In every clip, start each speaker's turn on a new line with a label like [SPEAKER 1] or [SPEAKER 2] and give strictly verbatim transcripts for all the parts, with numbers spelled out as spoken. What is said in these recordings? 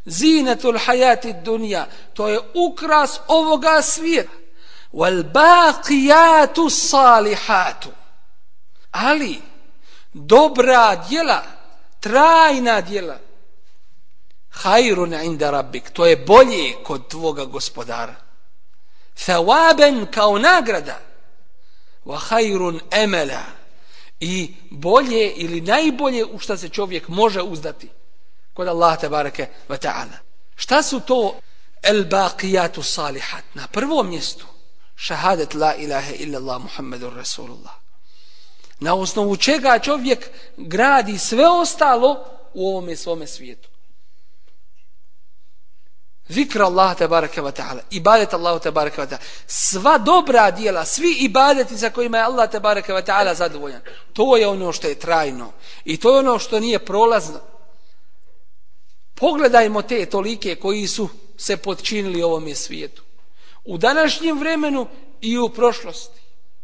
[SPEAKER 1] zinetul hajati dunja, to je ukras ovoga svijeta. Wal baqiyatu salihatu, ali dobra djela, trajna djela, hajrun inda rabbik, to je bolje kod tvoga gospodara. Thawaben, kao nagrada, wa hajrun emela, i bolje ili najbolje u što se čovjek može uzdati kod Allaha tebareke ve ta'ala. Šta su to el baqiyatu salihat? Na prvom mjestu šahadet la ilaha illallah Muhammedur Rasulullah, na osnovu čega čovjek gradi sve ostalo u ovome svome svijetu. Zikr Allah tebareke ve ta'ala, ibadet Allah tebareke ve ta'ala, sva dobra djela, svi ibadeti za kojima je Allah tebareke ve ta'ala zadovoljan, to je ono što je trajno i to je ono što nije prolazno. Pogledajmo te tolike koji su se potčinili ovome svijetu u današnjem vremenu i u prošlosti.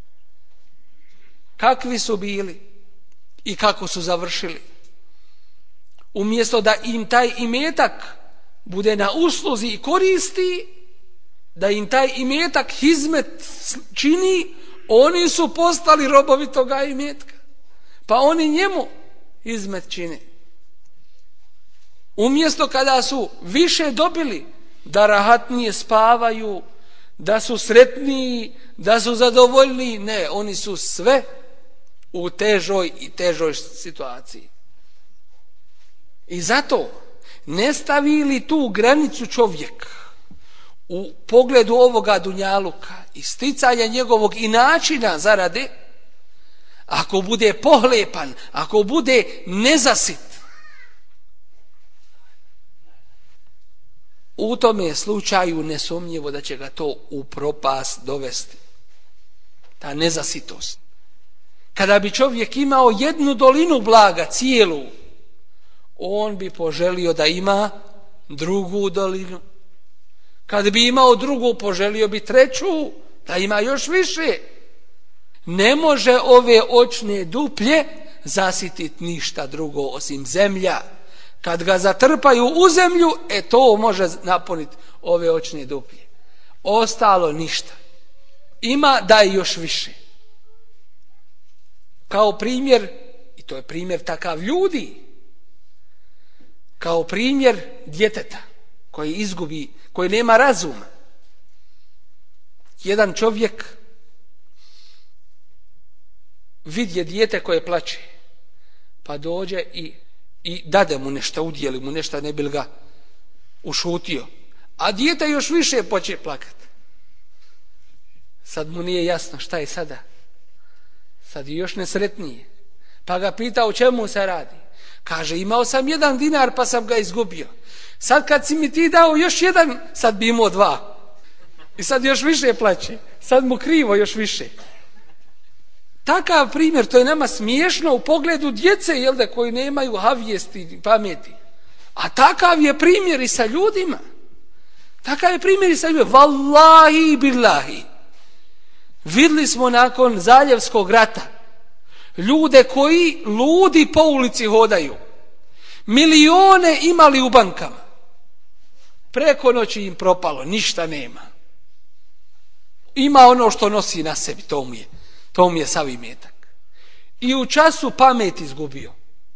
[SPEAKER 1] Kakvi su bili i kako su završili. Umjesto da im taj imetak bude na usluzi i koristi, da im taj imetak hizmet čini, oni su postali robovi toga imetka. Pa oni njemu hizmet čine. Umjesto kada su više dobili, da rahatnije spavaju, da su sretniji, da su zadovoljniji, ne, oni su sve u težoj i težoj situaciji. I zato ne stavi li tu granicu čovjek u pogledu ovoga dunjaluka i sticanja njegovog i načina zarade, ako bude pohlepan, ako bude nezasit, u tome slučaju nesumnjivo da će ga to u propast dovesti. Ta nezasitost. Kada bi čovjek imao jednu dolinu blaga cijelu, on bi poželio da ima drugu dolinu. Kad bi imao drugu, poželio bi treću, da ima još više. Ne može ove očne duplje zasititi ništa drugo osim zemlja. Kad ga zatrpaju u zemlju, e to može napuniti ove očne duplje. Ostalo ništa. Ima da je još više. Kao primjer, i to je primjer takav ljudi, kao primjer djeteta koji izgubi, koji nema razuma. Jedan čovjek vidje dijete koje plače, pa dođe i, i dade mu nešto, udjeli mu nešto, ne bi ga ušutio. A dijete još više poče plakati. Sad mu nije jasno šta je sada. Sad je još nesretnije. Pa ga pita o čemu se radi. Kaže, imao sam jedan dinar pa sam ga izgubio. Sad kad si mi ti dao još jedan, sad bi imao dva. I sad još više plaće. Sad mu krivo još više. Takav primjer, to je nama smiješno u pogledu djece, jel da, koji nemaju havijesti i pameti. A takav je primjer i sa ljudima. Takav je primjer i sa ljudima. Wallahi billahi. Vidli smo nakon Zaljevskog rata ljude koji ludi po ulici hodaju. Milione imali u bankama. Preko noći im propalo, ništa nema. Ima ono što nosi na sebi, to mu je, to mu je sav imetak. I u času pamet izgubio.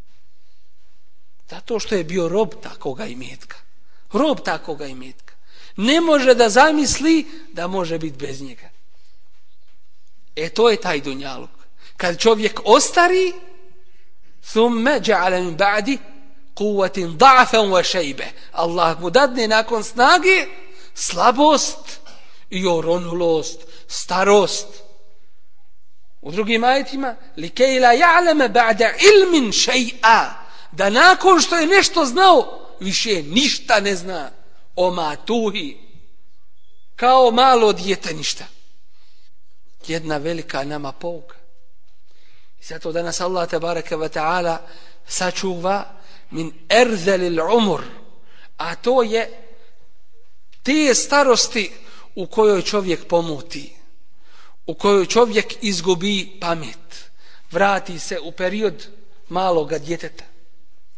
[SPEAKER 1] Zato što je bio rob takoga imetka. Rob takoga imetka. Ne može da zamisli da može biti bez njega. E to je taj dunjaluk. Kad čovjek ostari, thumme ja'ala min ba'di quwwatin da'fan wa shayba. Allah mu dadne nakon snage slabost i oronulost, starost. U drugim ajetima, likej la ja'lama ba'da ilmin shay'a, da nakon što je nešto znao, više ništa ne zna. O matuhi, kao malo dijete ništa. Jedna velika nama pouka. I zato danas Allah tebareke ve ta'ala sačuva min erzelil umur, a to je te starosti u kojoj čovjek pomuti, u kojoj čovjek izgubi pamet, vrati se u period maloga djeteta.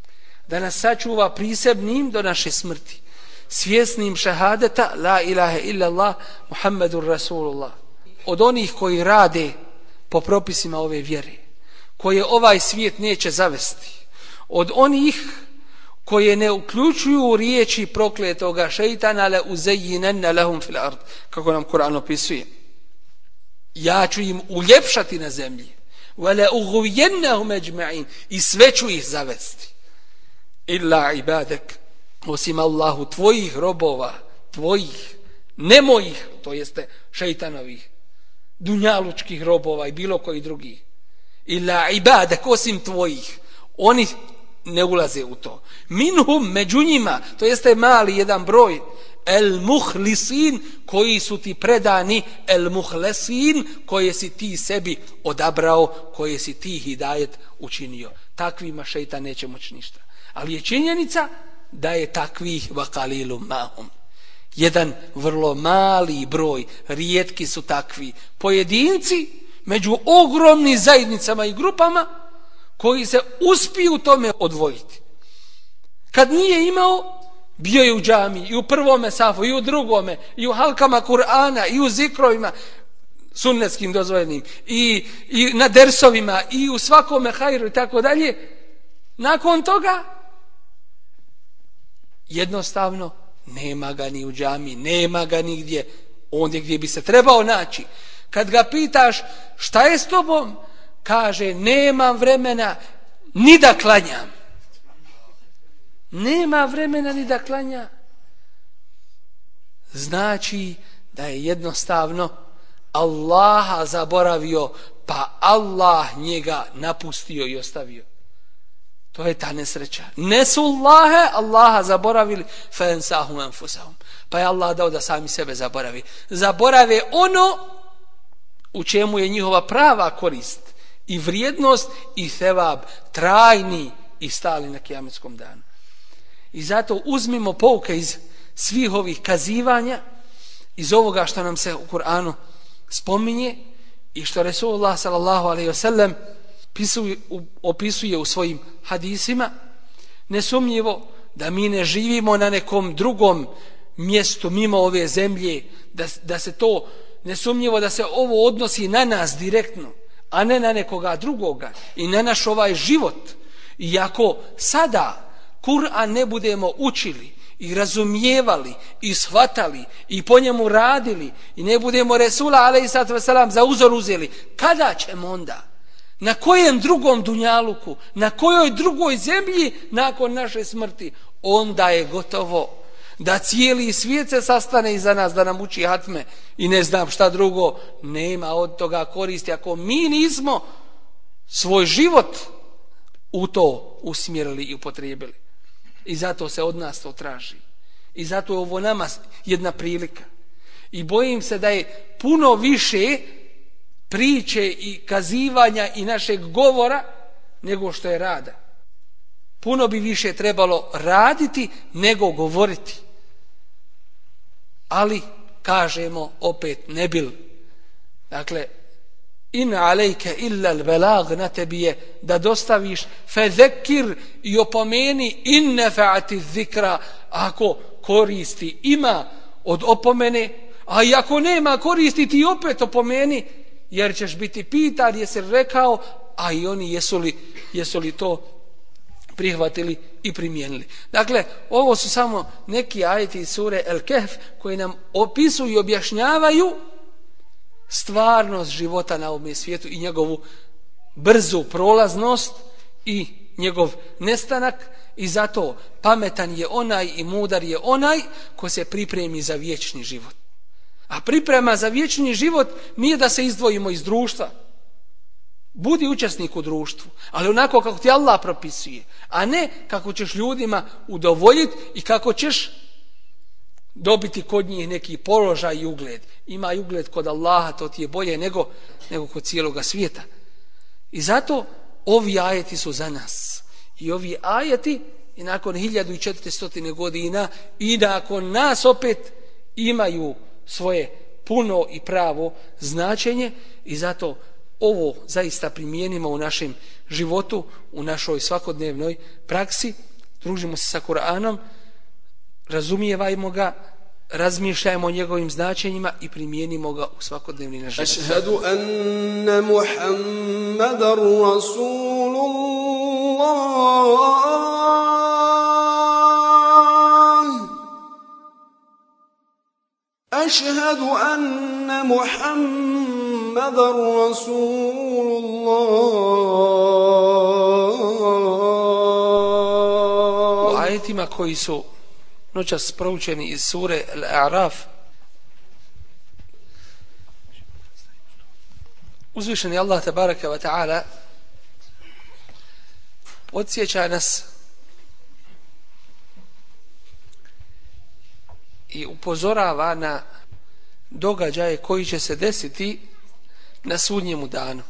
[SPEAKER 1] da nas sačuva prisebnim do naše smrti, svjesnim šahadeta la ilaha illallah Muhammedur Rasulullah, od onih koji rade po propisima ove vjere, koje ovaj svijet neće zavesti, od onih koje ne uključuju riječi prokletoga šeitana la uzayinanna lahum fil ard, kako nam Kur'an opisuje. Ja ću im uljepšati na zemlji, wala ughwiyannahum ajma'in, i sve ću ih zavesti. Illa ibadak, osim Allahu tvojih robova, tvojih, ne mojih, to jeste šeitanovih, dunjalučkih robova i bilo koji drugih. Illa ibadak, osim tvojih, oni ne ulaze u to. Minhum, među njima, to jeste mali jedan broj, el muhlisin, koji su ti predani, el muhlesin, koje si ti sebi odabrao, koje si ti hidajet učinio. Takvima šeitan neće moći ništa. Ali je činjenica da je takvih vakalilu mahum. Jedan vrlo mali broj, rijetki su takvi pojedinci među ogromnim zajednicama i grupama koji se uspiju tome odvojiti. Kad nije imao, bio je u džami, i u prvome safu, i u drugome, i u halkama Kur'ana, i u zikrovima sunnetskim dozvoljenim, i, i na dersovima, i u svakome hajru i tako dalje. Nakon toga jednostavno nema ga ni u džami, nema ga nigdje ondje gdje bi se trebao naći. Kad ga pitaš šta je s tobom, kaže nemam vremena ni da klanjam. Nema vremena ni da klanja. Znači da je jednostavno Allaha zaboravio, pa Allah njega napustio i ostavio. To je ta nesreća. Nesullahe, Allaha zaboravili, fa ensahum anfusahum. Pa je Allah dao da sami sebe zaboravi. Zaborave ono u čemu je njihova prava korist i vrijednost i thevab trajni i stali na kijametskom danu. I zato uzmimo pouke iz svih ovih kazivanja, iz ovoga što nam se u Kur'anu spominje i što Resulullah sallallahu alejhi ve sellem opisuje u svojim hadisima. Nesumnjivo da mi ne živimo na nekom drugom mjestu mimo ove zemlje, da, da se to, nesumnjivo da se ovo odnosi na nas direktno, a ne na nekoga drugoga i na naš ovaj život. I ako sada Kur'an ne budemo učili i razumijevali i shvatali i po njemu radili i ne budemo Resula alejhiselatu vesselam za uzor uzeli, kada ćemo onda? Na kojem drugom dunjaluku, na kojoj drugoj zemlji nakon naše smrti? Onda je gotovo da cijeli svijet se sastane iza nas da nam uči hatme i ne znam šta drugo. Nema od toga koristi ako mi nismo svoj život u to usmjerili i upotrijebili. I zato se od nas to traži. I zato je ovo nama jedna prilika. I bojim se da je puno više priče i kazivanja i našeg govora nego što je rada. Puno bi više trebalo raditi nego govoriti. Ali kažemo opet ne bil. Dakle, in alejke illa al-belag, na tebi je da dostaviš, fezekir, i opomeni, in nefa'ati zikra, ako koristi ima od opomene, a i ako nema koristi ti opet opomeni, jer ćeš biti pitan jesi rekao, a i oni jesu li, jesu li to prihvatili i primijenili. Dakle, ovo su samo neki ajeti iz sure El-Kehf koji nam opisuju i objašnjavaju stvarnost života na ovom svijetu i njegovu brzu prolaznost i njegov nestanak. I zato pametan je onaj i mudar je onaj ko se pripremi za vječni život. A priprema za vječni život nije da se izdvojimo iz društva. Budi učesnik u društvu, ali onako kako ti Allah propisuje, a ne kako ćeš ljudima udovoljiti i kako ćeš dobiti kod njih neki položaj i ugled. Ima i ugled kod Allaha, to ti je bolje nego, nego kod cijeloga svijeta. I zato ovi ajeti su za nas. I ovi ajeti i nakon hiljadu četiristo godina i nakon nas opet imaju svoje puno i pravo značenje. I zato ovo zaista primijenimo u našem životu, u našoj svakodnevnoj praksi družimo se sa Kur'anom, razumijevajmo ga, razmišljajmo o njegovim značenjima i primijenimo ga u svakodnevni naš život.
[SPEAKER 2] Ašhadu anna Muhammadar Rasulullah. Ašhadu anna Muhammadar Rasulullah.
[SPEAKER 1] U ajetima koji su noćas proučeni iz sure Al-A'raf, uzvišeni Allah tabaraka wa ta'ala podsjeća nas i upozorava na događaje koji će se desiti na sudnjemu danu.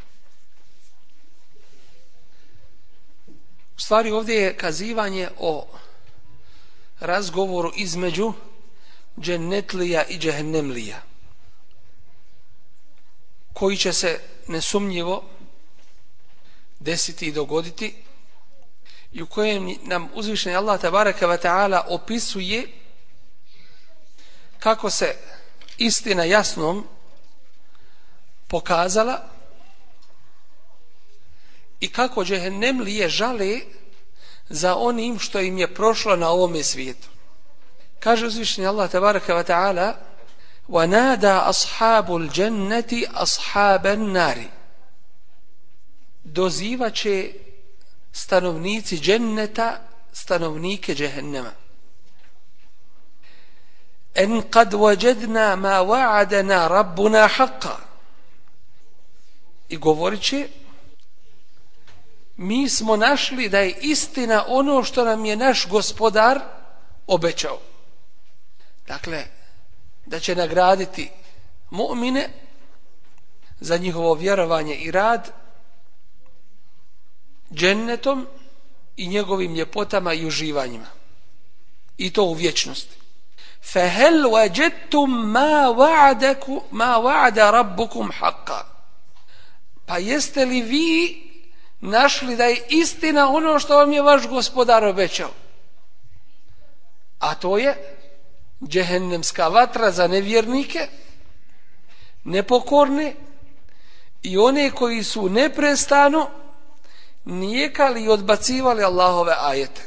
[SPEAKER 1] U stvari ovdje je kazivanje o razgovoru između džennetlija i džehennemlija, koji će se nesumnjivo desiti i dogoditi i u kojem nam uzvišeni Allah tabaraka wa ta'ala opisuje kako se istina jasnom pokazala i kako džehennemlije žale za onim što im je prošlo na ovome svijetu. Kaže uzvišeni Allah tabaraka wa ta'ala: وَنَادَا أَصْحَابُ الْجَنَّةِ أَصْحَابَ النَّارِ. Dozivaće stanovnici dženneta stanovnike džehennema. En kad wajadna ma wa'adana rabbuna haqqa. I govorit će: mi smo našli da je istina ono što nam je naš gospodar obećao. Dakle, da će nagraditi mu'mine za njihovo vjerovanje i rad džennetom i njegovim ljepotama i uživanjima, i to u vječnosti. فَهَلْ وَجَدْتُمْ مَا وَعَدَكُمْ مَا وَعَدَ رَبُّكُمْ حَقًّا. Pa jeste li vi našli da je istina ono što vam je vaš gospodar obećao? A to je džehennemska vatra za nevjernike, nepokorne i one koji su neprestano nijekali i odbacivali Allahove ajete.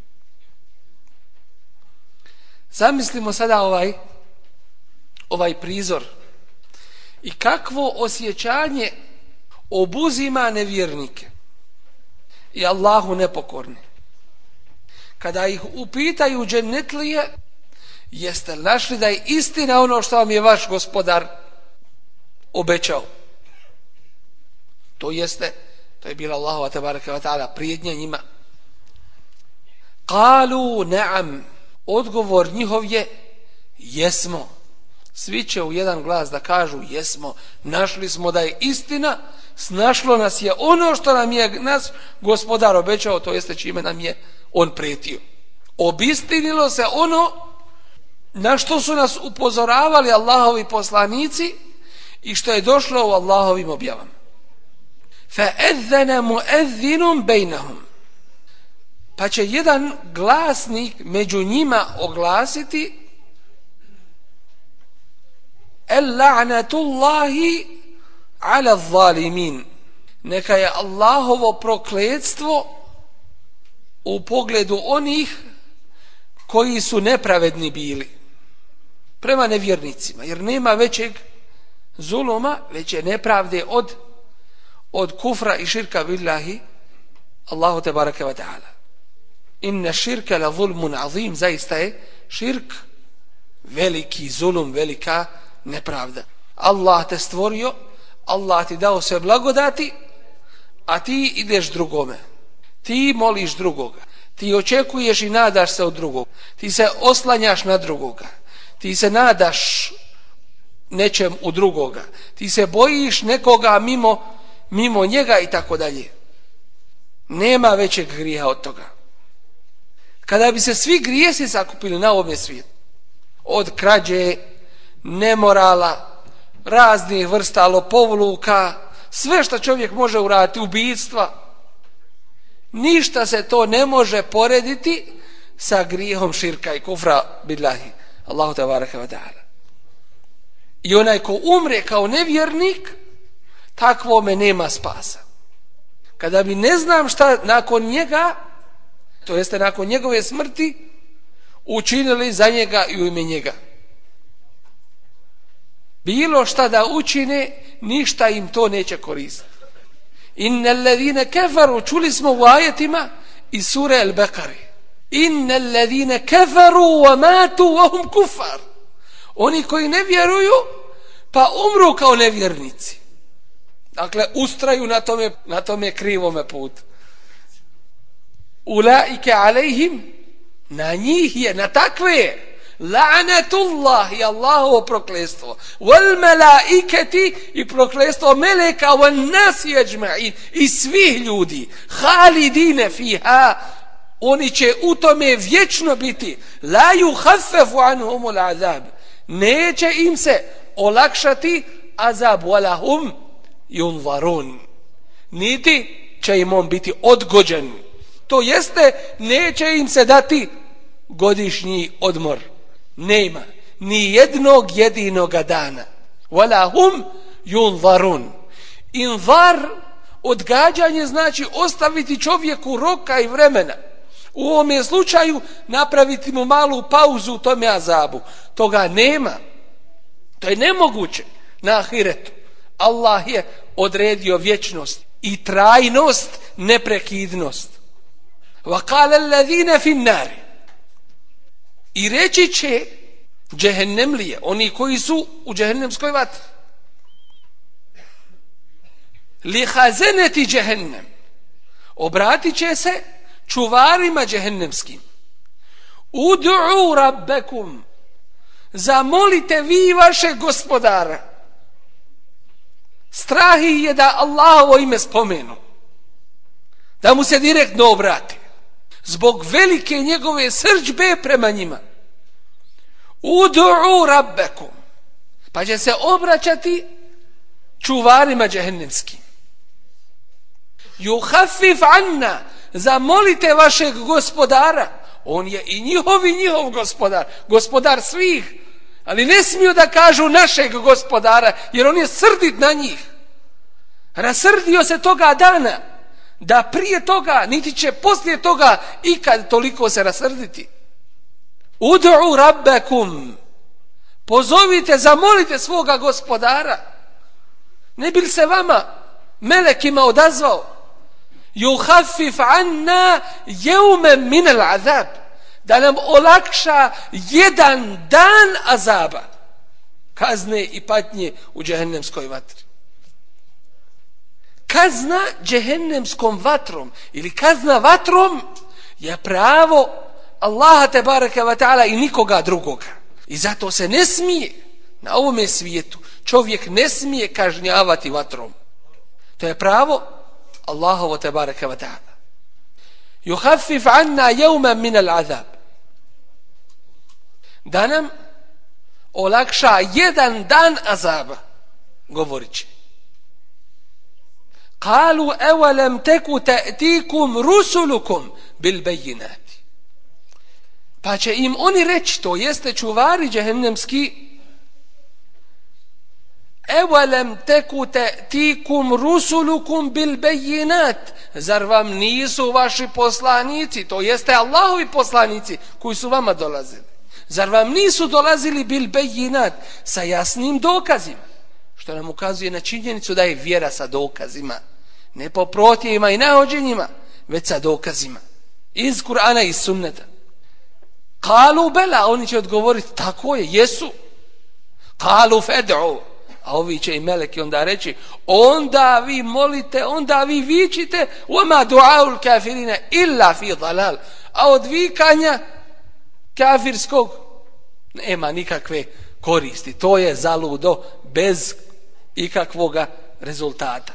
[SPEAKER 1] Zamislimo sada ovaj ovaj prizor i kakvo osjećanje obuzima nevjernike i Allahu nepokorne kada ih upitaju džennetlije: jeste li našli da je istina ono što vam je vaš gospodar obećao? To jeste, to je bila Allahova tabaraka wa ta'ala prijetnja njima. Kalu na'am. Odgovor njihov je: jesmo. Svi će u jedan glas da kažu: jesmo, našli smo da je istina, snašlo nas je ono što nam je nas gospodar obećao, to jeste čime nam je on prijetio. Obistinilo se ono na što su nas upozoravali Allahovi poslanici i što je došlo u Allahovim objavama. فَأَذَّنَ مُؤَذِّنٌ بَيْنَهُمْ. Pa će jedan glasnik među njima oglasiti: El-la'natullahi ala zalimin. Neka je Allahovo prokletstvo u pogledu onih koji su nepravedni bili prema nevjernicima, jer nema većeg zuluma, veće nepravde od od kufra i širka billahi Allahu tebareke ve taala. Inna širka la zulmun azim. Zaista je širk veliki zulum, velika nepravda. Allah te stvorio, Allah ti dao sve blagodati, a ti ideš drugome, ti moliš drugoga, ti očekuješ i nadaš se od drugog, ti se oslanjaš na drugoga, ti se nadaš nečem u drugoga, ti se bojiš nekoga mimo mimo njega i tako dalje. Nema većeg grijeha od toga. Kada bi se svi grijesi sakupili na ovom svijetu, od krađe, nemorala, raznih vrsta lopovluka, sve što čovjek može uraditi, ubistva, Ništa se to ne može porediti sa grijehom širka i kufra billahi. Allahu tebareke ve taala. I onaj ko umre kao nevjernik, takvome nema spasa. Kada bi ne znam šta nakon njega, to jeste nakon njegove smrti, učinili za njega i u ime njega. Bilo šta da učine, ništa im to neće koristiti. Innal ladine kafaru, čuli smo u ajetima iz sure Al-Baqare. Innal ladine kafaru wa matu wa hum kufar. Oni koji ne vjeruju, pa umru kao nevjernici. Dakle, ustraju na tome, na tome krivome putu. Ulaike alejhim, na njih je, na takve, la'natullah i Allahovo prokletstvo, wal malaikati i prokletstvo meleka, wal nas ajma'in i svih ljudi, khalidine fiha, oni će u tome vječno biti, la yukhaffafu anhumul azab, neće im se olakšati azab, wala hum yunzarun, niti će im on biti odgođen. To jeste, neće im se dati godišnji odmor. Nema ni jednog jedinoga dana. Wala hum yunzarun. Inzar, odgađanje, znači ostaviti čovjeku roka i vremena. U ovom slučaju napraviti mu malu pauzu u tome azabu. Toga nema. To je nemoguće na ahiretu. Allah je odredio vječnost i trajnost, neprekidnost. وَقَالَ الَّذِينَ فِي النَّارِ i reći će džehennemlije, oni koji su u džehennemskoj vatri, li hazeneti džehennem, obratit će se čuvarima džehennemskim, ud'u rabbekum, zamolite vi vaše gospodara. Strah je da Allahovo ime spomenu, da mu se direktno obrati, zbog velike njegove srdžbe prema njima. Ud'u rabbekum, pa će se obraćati čuvarima džehennemskim. Yuhaffif anna, zamolite vašeg gospodara, on je i njihov i njihov gospodar, gospodar svih, ali ne smiju da kažu našeg gospodara, jer on je srdit na njih. Rasrdio se toga dana, da prije toga, niti će poslije toga ikad toliko se rasrditi. Ud'u rabbekum, pozovite, zamolite svoga gospodara. Ne bi li se vama melekima odazvao? Yuhaffif anna yawman min al-azab, da nam olakša jedan dan azaba, kazne i patnje u džehennemskoj vatri. Kazna džehennemskom vatrom ili kazna vatrom je pravo Allaha tebareke ve taala i nikoga drugoga. I zato se ne smije na ovome svijetu čovjek ne smije kažnjavati vatrom. To je pravo Allahovo tebareke ve taala. Yuhaffif anna yawman min al-azab, da nam olakša jedan dan azaba, govorit će. Kalu evalem teku ta'tikum rusulukum bil bejinati, pa će im oni reći, to jeste čuvari džehennemski, evalem teku ta'tikum rusulukum bil bejinat, zar vam nisu vaši poslanici, to jeste Allahovi poslanici koji su vama dolazili, zar vam nisu dolazili bil bejinat, sa jasnim dokazima, što nam ukazuje na činjenicu da je vjera sa dokazima, ne po protjevima i nahođenjima, već sa dokazima iz Kur'ana i sunneta. Kalu bela, oni će odgovoriti, tako je, jesu. Kalu fed'u, a ovi će i meleki onda reći, onda vi molite, onda vi vičite, وَمَا دُعَاءُ الْكَافِرِينَ إِلَّا فِي ضَلَالِ, a od vikanja kafirskog nema nikakve koristi, to je zaludo bez ikakvoga rezultata.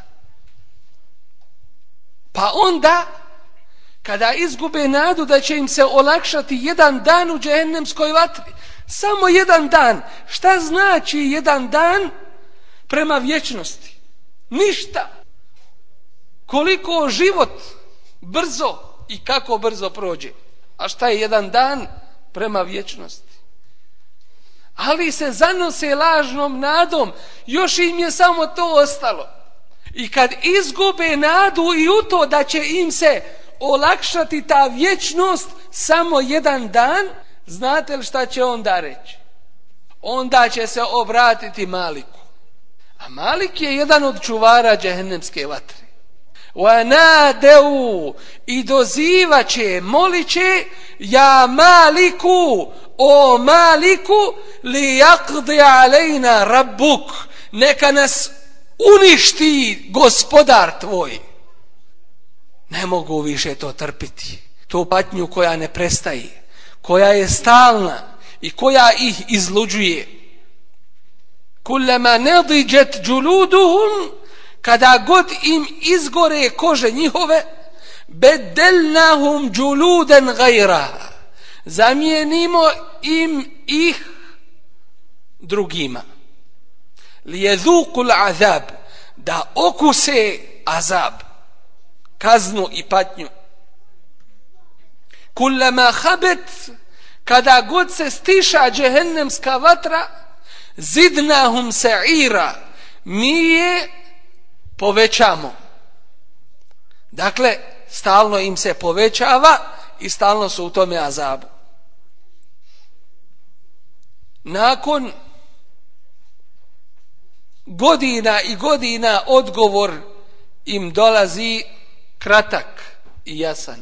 [SPEAKER 1] Pa onda, kada izgube nadu da će im se olakšati jedan dan u džehennemskoj vatri, samo jedan dan, šta znači jedan dan prema vječnosti? Ništa. Koliko život Brzo i kako brzo prođe. A šta je jedan dan prema vječnosti? Ali se zanose lažnom nadom, još im je samo to ostalo. I kad izgube nadu i u to da će im se olakšati ta vječnost samo jedan dan, znate li šta će onda reći? Onda će se obratiti Maliku. A Malik je jedan od čuvara džehennemske vatre. وَنَادَوْا i dozivaće, moliće, ja Maliku, o Maliku, li yaqdi alejna rabbuk, neka nas uništi gospodar tvoj. Ne mogu više to trpiti, tu patnju koja ne prestaje, koja je stalna i koja ih izluđuje. Kullama nadijet juluduhum, kada god im izgore kože njihove, bedelnahum juluden gajraha, zamijenimo im ih drugima. Lijedhukul azab, da okuse azab, kaznu i patnju. Kullama habet, kada god se stiša džehennemska vatra, zidnahum sa'ira, mi je povećamo. Dakle, stalno im se povećava i stalno su u tome azabu. Nakon godina i godina odgovor im dolazi kratak i jasan.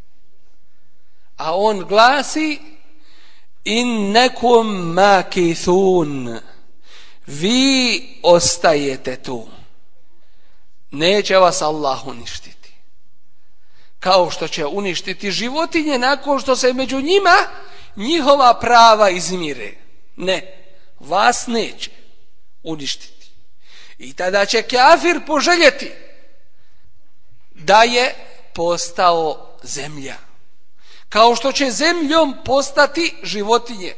[SPEAKER 1] A on glasi: innekum makithun, vi ostajete tu. Neće vas Allah uništiti. Kao što će uništiti životinje nakon što se među njima njihova prava izmire. Ne, vas neće uništiti. I tada će kafir poželjeti da je postao zemlja. Kao što će zemljom postati životinje.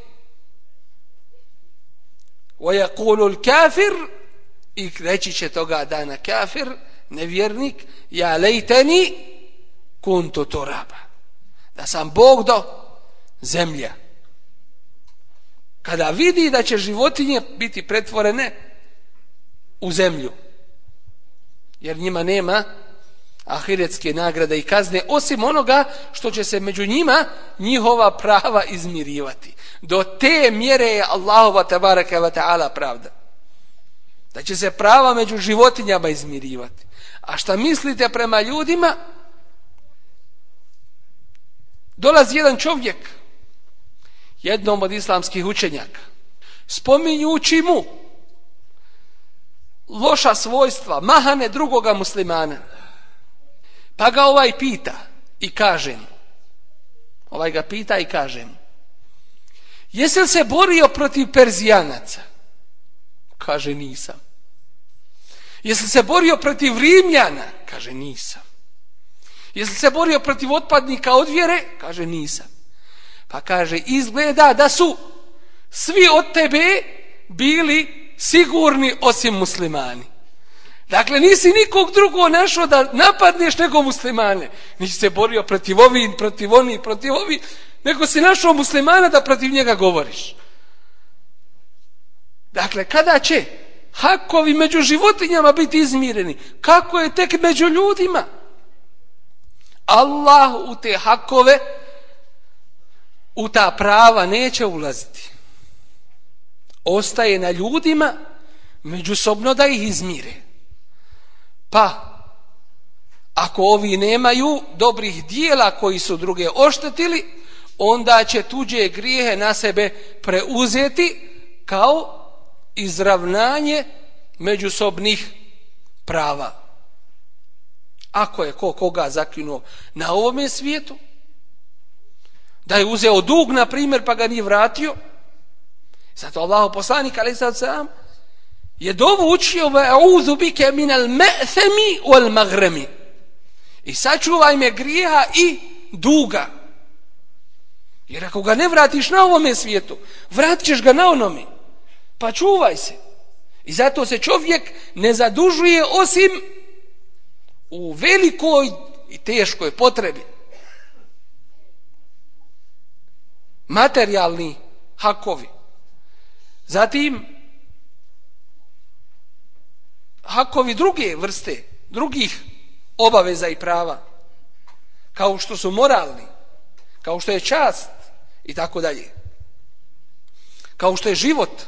[SPEAKER 1] وَيَقُولُ الْكَافِرُ, i reći će toga dana kafir, nevjernik, ja lejteni kuntu turaba, da sam Bog do zemlja. Kada vidi da će životinje biti pretvorene u zemlju, jer njima nema ahiretske nagrade i kazne, osim onoga što će se među njima njihova prava izmirivati. Do te mjere je Allahova tebareke ve taala pravda, da će se prava među životinjama izmirivati. A šta mislite prema ljudima? Dolazi jedan čovjek jednom od islamskih učenjaka, spominjući mu loša svojstva, mahane drugoga muslimana. Pa ga ovaj pita i kaže mu, ovaj ga pita i kaže mu: jesi li se borio protiv Perzijanaca? Kaže: nisam. Jesi li se borio protiv Rimljana? Kaže: nisam. Jesi li se borio protiv otpadnika od vjere? Kaže: nisam. Pa kaže: izgleda da su svi od tebe bili sigurni osim muslimani. Dakle, nisi nikog drugog našao da napadneš nego muslimane. Nisi se borio protiv ovih, protiv onih, protiv ovih, nego si našao muslimana da protiv njega govoriš. Dakle, kada će hakovi među životinjama biti izmireni, kako je tek među ljudima? Allah u te hakove, u ta prava neće ulaziti. Ostaje na ljudima međusobno da ih izmire. Pa, ako ovi nemaju dobrih dijela koji su druge oštetili, onda će tuđe grijehe na sebe preuzeti kao izravnanje međusobnih prava. Ako je ko koga zakinuo na ovome svijetu, da je uzeo dug, na primjer, pa ga nije vratio, zato Allahov poslanik alejhi salatu vesselam je dovu učio: "A'udhu bike min al-ma'thami wal-maghrami", i sačuvaj me grijeha i duga. Jer ako ga ne vratiš na ovome svijetu, vratit ćeš ga na onome. Pa čuvaj se. I zato se čovjek ne zadužuje osim u velikoj i teškoj potrebi. Materijalni hakovi. Zatim hakovi druge vrste, drugih obaveza i prava, kao što su moralni, kao što je čast i tako dalje, kao što je život.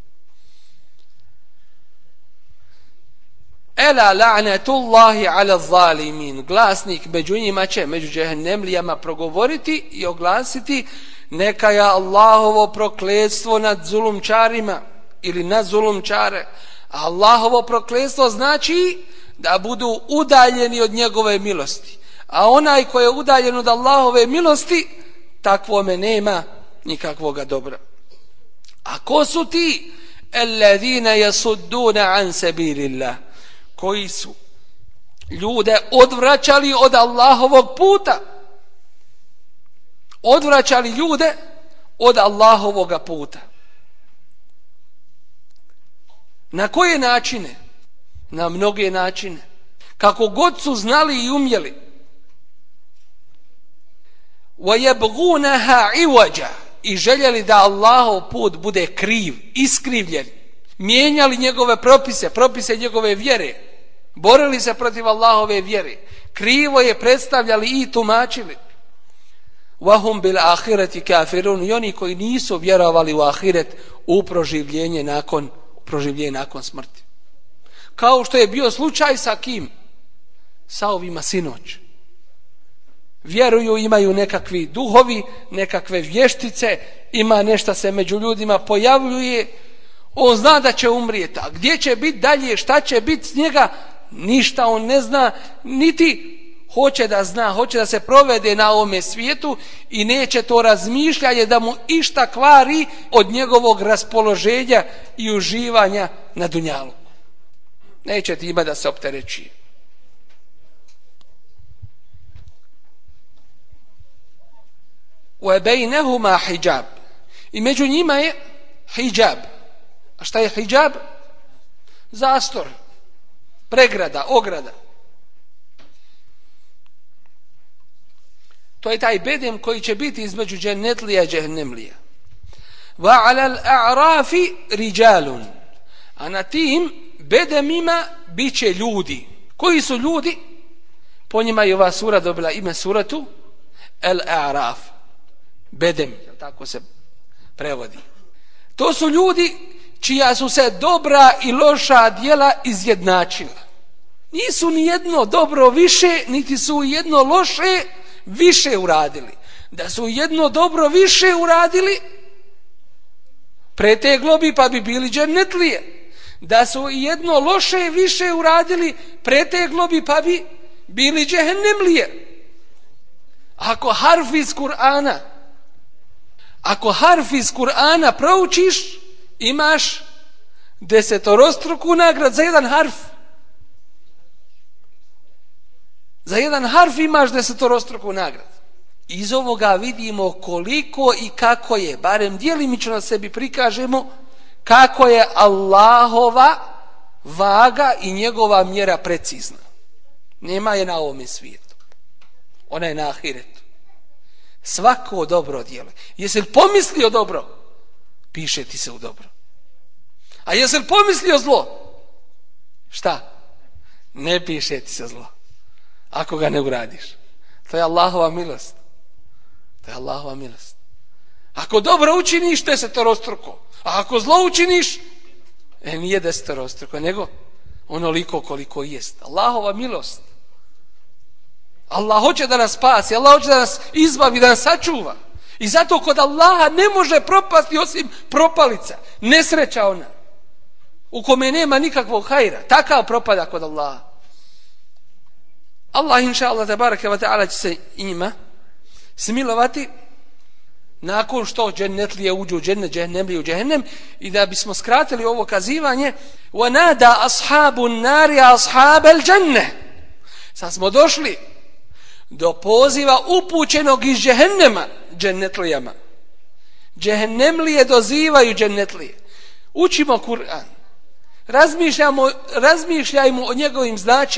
[SPEAKER 1] Ela la'natullahi ala zalimin. Glasnik među njima će, među džehennemlijama, progovoriti i oglasiti: neka je Allahovo prokletstvo nad zulumčarima ili nad zulumčare. A Allahovo prokletstvo znači da budu udaljeni od njegove milosti. A onaj ko je udaljen od Allahove milosti, takvome nema nikakvoga dobra. A ko su ti? Alladhina yasudduna an sabilillah, koji su ljude odvraćali od Allahovog puta. Odvraćali ljude od Allahovoga puta. Na koje načine? Na mnoge načine. Kako god su znali i umjeli. وَيَبْغُونَهَا عِوَجًا, i željeli da Allahov put bude kriv, iskrivljen. Mijenjali njegove propise, propise njegove vjere. Borili se protiv Allahove vjere. Krivo je predstavljali i tumačili. وَهُمْ بِالْآخِرَةِ كَافِرُونَ, i oni koji nisu vjerovali u ahiret, u proživljenje nakon, proživljenje nakon smrti. Kao što je bio slučaj sa kim? Sa ovima sinoć. Vjeruju, imaju nekakvi duhovi, nekakve vještice, ima nešto se među ljudima pojavljuje, on zna da će umrijeti, a gdje će biti dalje, šta će biti s njega, ništa on ne zna, niti hoće da zna, hoće da se provede na ovome svijetu i neće to razmišljanje da mu išta kvari od njegovog raspoloženja i uživanja na dunjalu. Neće time da se opterećuje. وَبَيْنَهُمَا hijab, i među njima je hijab. A šta je hijab? Zastor, pregrada, ograda. To je taj bedem koji će biti između džennetlija i džehennemlija. وَعَلَى الْأَعْرَافِ رِجَالٌ, a na tim bedemima bit će ljudi. Koji su ljudi? Po njima je ova sura dobila ime suratu Al-A'raf. Bedem, tako se prevodi. To su ljudi čija su se dobra i loša djela izjednačila. Nisu ni jedno dobro više, niti su jedno loše više uradili. Da su jedno dobro više uradili, preteglo bi pa bi bili džennetlije. Da su jedno loše više uradili, preteglo bi pa bi bili džehennemlije. Ako harf iz Kur'ana Ako harf iz Kur'ana proučiš, imaš desetorostruku nagradu za jedan harf. Za jedan harf imaš desetorostruku nagradu. Iz ovoga vidimo koliko i kako je, barem djelimično sebi prikažemo, kako je Allahova vaga i njegova mjera precizna. Nema je na ovome svijetu. Ona je na ahiretu. Svako dobro djelo. Jesi li pomislio dobro? Piše ti se u dobro. A jesi li pomislio zlo? Šta? Ne piše ti se zlo. Ako ga ne uradiš. To je Allahova milost. To je Allahova milost. Ako dobro učiniš, desetorostruko. A ako zlo učiniš, e, nije desetorostruko, nego onoliko koliko jest. Allahova milost. Allah hoće da nas spasi, Allah hoće da nas izbavi, da nas sačuva. I zato kod Allaha ne može propasti osim propalica, nesreća ona, u kome nema nikakvog hajra. Takav propada kod Allaha. Allah, inša Allah, tabaraka wa ta'ala, će se njima smilovati nakon što džennetlije uđu u džennet, džehennemlije u džehennem. I da bismo skratili ovo kazivanje, وَنَادَا أَصْحَابُ النَّارِ أَصْحَابَ الْجَنَّةِ, sad smo došli do poziva upućenog iz džehennema džennetlijama. Džehennemlije dozivaju džennetlije. Učimo Kur'an, razmišljamo, razmišljajmo o njegovim značenjima,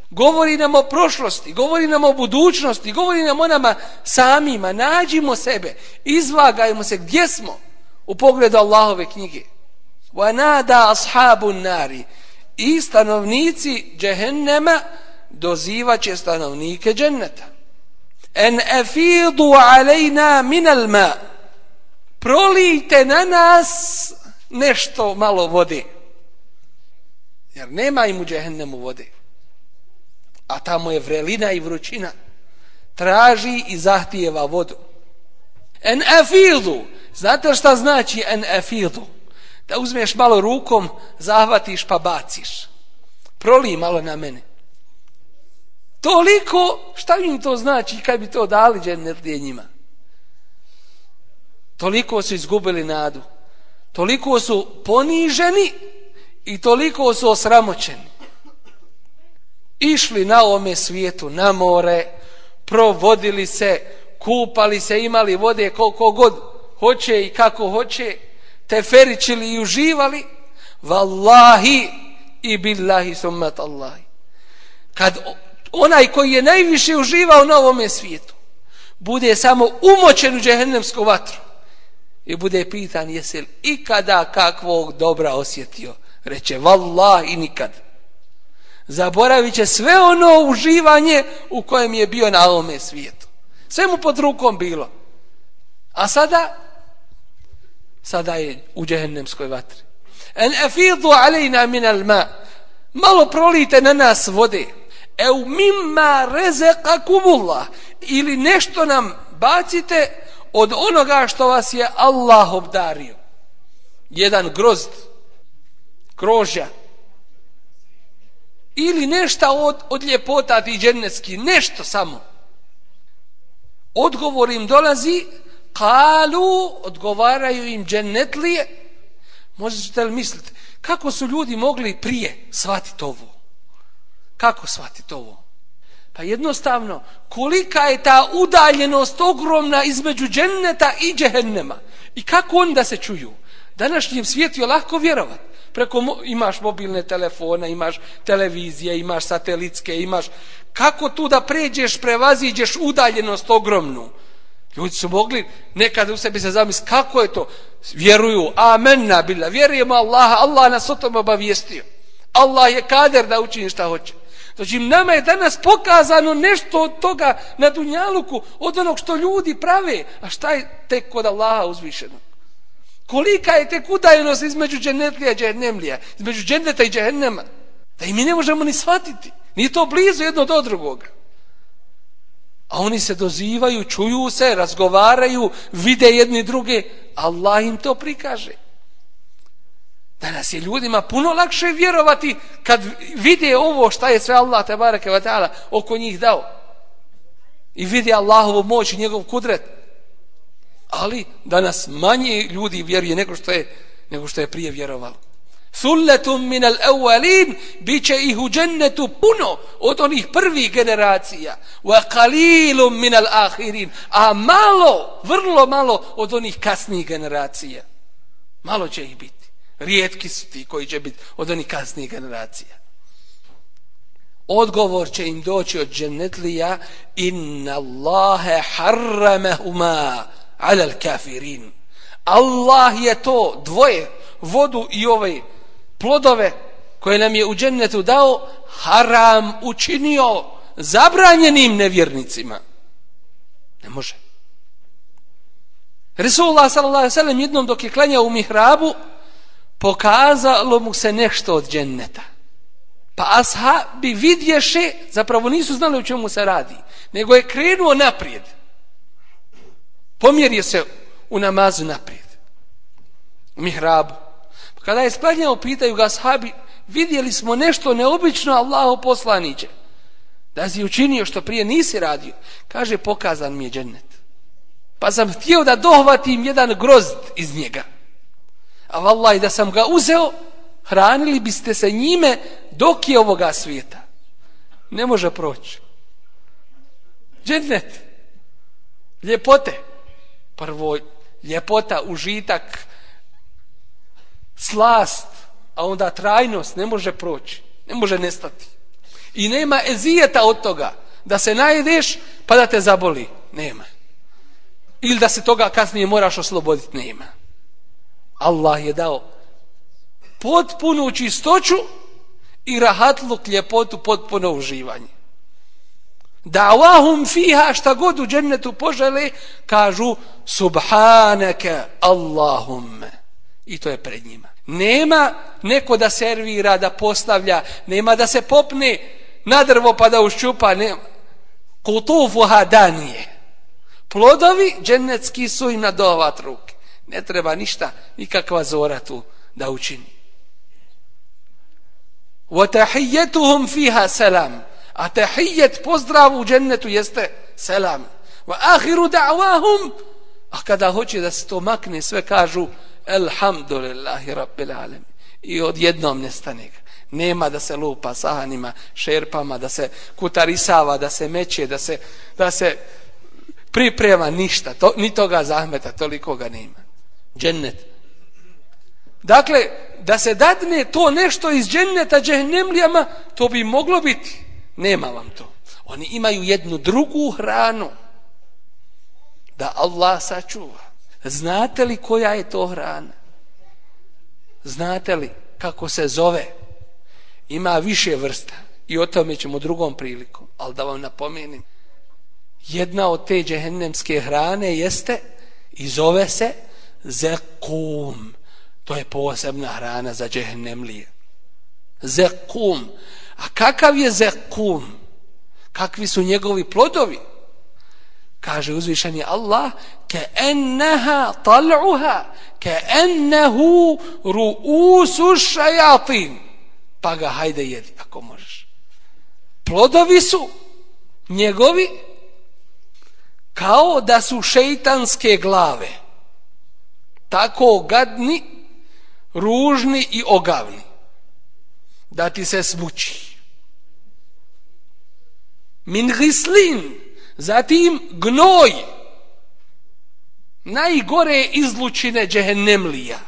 [SPEAKER 1] Govori nam o prošlosti, govori nam o budućnosti, govori nam o nama samima. Nađimo sebe, izvagajmo se gdje smo u pogledu Allahove knjige. وَنَادَا أَصْحَابُ النَّارِ I stanovnici džehennema dozivat će stanovnike dženneta. En afidu alejna minal ma. Prolijte na nas nešto malo vode. Jer nema im u džehennemu vode. A tamo je vrelina i vrućina. Traži i zahtijeva vodu. En afidu. Znate šta znači en afidu? Da uzmeš malo rukom, zahvatiš pa baciš. Prolij malo na mene. Toliko, šta im to znači kad bi to dali džennetlije njima? Toliko su izgubili nadu. Toliko su poniženi i toliko su osramoćeni. Išli na ovome svijetu, na more, provodili se, kupali se, imali vode koliko god hoće i kako hoće, teferičili i uživali. Wallahi i billahi summat Allahi. Kad onaj koji je najviše uživao na ovome svijetu bude samo umočen u džehennemsku vatru i bude pitan jesi li ikada kakvog dobra osjetio, reče wallahi nikad. Zaboravit će sve ono uživanje u kojem je bio na ovome svijetu. Sve mu pod rukom bilo. A sada sada je u džehennemskoj vatri. En afidu alejna minal ma. Malo prolijte na nas vode. Eu mimma rezekakumullah. Ili nešto nam bacite od onoga što vas je Allah obdario. Jedan grozd, grožja. Ili nešto od, od ljepota ti džennetski, nešto samo. Odgovor im dolazi, kalu, odgovaraju im džennetlije. Možete li misliti, kako su ljudi mogli prije shvatiti ovo? Kako shvatiti ovo? Pa jednostavno, kolika je ta udaljenost ogromna između dženneta i džehennema. I kako oni da se čuju? Današnjem svijetu je lako vjerovati. Preko mo- imaš mobilne telefone, imaš televizije, imaš satelitske, imaš... Kako tu da pređeš, prevaziđeš udaljenost ogromnu? Ljudi su mogli nekada u sebi se zamisliti kako je to. Vjeruju, amenna billah, vjerujemo Allaha, Allah nas o tom obavijestio. Allah je kader da učini šta hoće. Znači nama je danas pokazano nešto od toga na dunjaluku, od onog što ljudi prave. A šta je tek kod Allaha uzvišenog? Kolika je tek udaljenost između džennetlija i džehennemlija, između dženneta i džehennema, da i mi ne možemo ni shvatiti. Nije to blizu jedno do drugoga. A oni se dozivaju, čuju se, razgovaraju, vide jedni druge. Allah im to prikaže. Danas je ljudima puno lakše vjerovati kad vide ovo šta je sve Allah tebareke ve taala oko njih dao. I vide Allahovu moć i njegov kudret. Ali danas manje ljudi vjeruje nego što je, nego što je prije vjerovalo. Sulletum minal awwalin, biće ih u džennetu puno od onih prvih generacija. Wa qalilum minal akhirin, a malo, vrlo malo od onih kasnijih generacija. Malo će ih biti. Rijetki su ti koji će biti od onih kasnijih generacija. Odgovor će im doći od džennetlija: inna Allahe harramehuma alal kafirin. Allah je to dvoje, vodu i ove plodove koje nam je u džennetu dao, haram učinio zabranjenim nevjernicima. Ne može. Resulullah sallallahu alejhi ve sellem jednom dok je klanjao u mihrabu, pokazalo mu se nešto od dženneta. Pa ashabi vidješe, zapravo nisu znali o čemu se radi, nego je krenuo naprijed. Pomjerio se u namazu naprijed, u mihrabu. Kada je sklanjao, pitaju ga ashabi: vidjeli smo nešto neobično, Allahov poslaniće, da si učinio što prije nisi radio. Kaže: pokazan mi je džennet, pa sam htio da dohvatim jedan grozd iz njega, a vallahi da sam ga uzeo, hranili biste se njime dok je ovoga svijeta. Ne može proći. Džennet, ljepote, prvo ljepota, užitak, slast, a onda trajnost ne može proći, ne može nestati. I nema ezijeta od toga da se najedeš pa da te zaboli. Nema. Ili da se toga kasnije moraš osloboditi. Nema. Allah je dao potpunu čistoću i rahatluk, ljepotu, potpuno uživanje. Da'wahum fiha, šta god u džennetu požele, kažu subhanaka Allahumme. I to je pred njima. Nema neko da servira, da postavlja, nema da se popne na drvo pa da uščupa, nema. Kutufuha danije. Plodovi džennetski su im na dohvat ruke. Ne treba ništa, nikakva zora tu da učini. Wa tahiyyatuhum fiha salam. A tahiyat, pozdrav u džennetu jeste selam. Wa akhiru da'wahum, a kada hoće da se to makne, sve kažu elhamdulillahi rabbil alamin. I odjednom nestane ga. Nema da se lupa sahanima, šerpama, da se kutarisava, da se meće, da se, da se priprema, ništa. To, ni toga zahmeta, toliko ga nema. Džennet. Dakle, da se dadne to nešto iz dženneta džehennemlijama, to bi moglo biti. Nema vam to. Oni imaju jednu drugu hranu. Da Allah sačuva. Znate li koja je to hrana? Znate li kako se zove? Ima više vrsta. I o tome ćemo drugom prilikom. Ali da vam napomenem. Jedna od te džehennemske hrane jeste i zove se zekum. To je posebna hrana za džehennemlije. Zekum. A kakav je zekum? Kakvi su njegovi plodovi? Kaže uzvišeni Allah, ka enneha tal'uha, ka ennehu ru'usu šajatin. Pa ga hajde jedi, ako možeš. Plodovi su njegovi kao da su šeitanske glave. Tako gadni, ružni i ogavni. Da ti se smuči. Min gislin, zatim gnoj, najgore izlučine džehennemlija.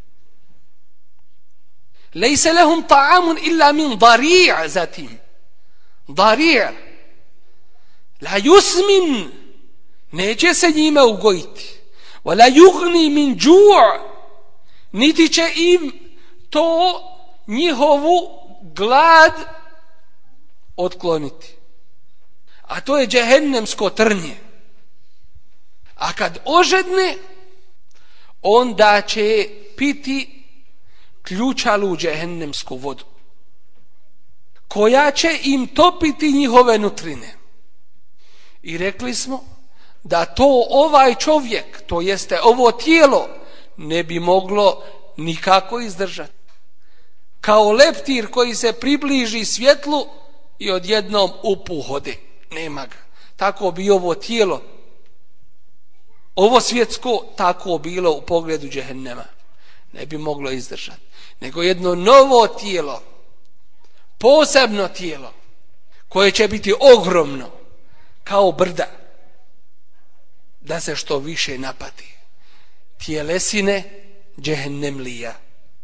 [SPEAKER 1] Lejse lehum ta'amun illa min dari', zatim dari', la yusmin, neće se njime ugojiti, wala yugni min džu', niti će im to njihovu glad otkloniti. A to je džehennemsko trnje. A kad ožedne, onda će piti ključalu džehennemsku vodu, koja će im topiti njihove nutrine. I rekli smo da to ovaj čovjek, to jeste ovo tijelo, ne bi moglo nikako izdržati. Kao leptir koji se približi svjetlu i odjednom upuhode. Nema ga. Tako bi ovo tijelo, ovo svjetsko, tako bilo u pogledu džehennema. Ne bi moglo izdržati. Nego jedno novo tijelo, posebno tijelo, koje će biti ogromno, kao brda, da se što više napati. Tijelesine džehennemlija.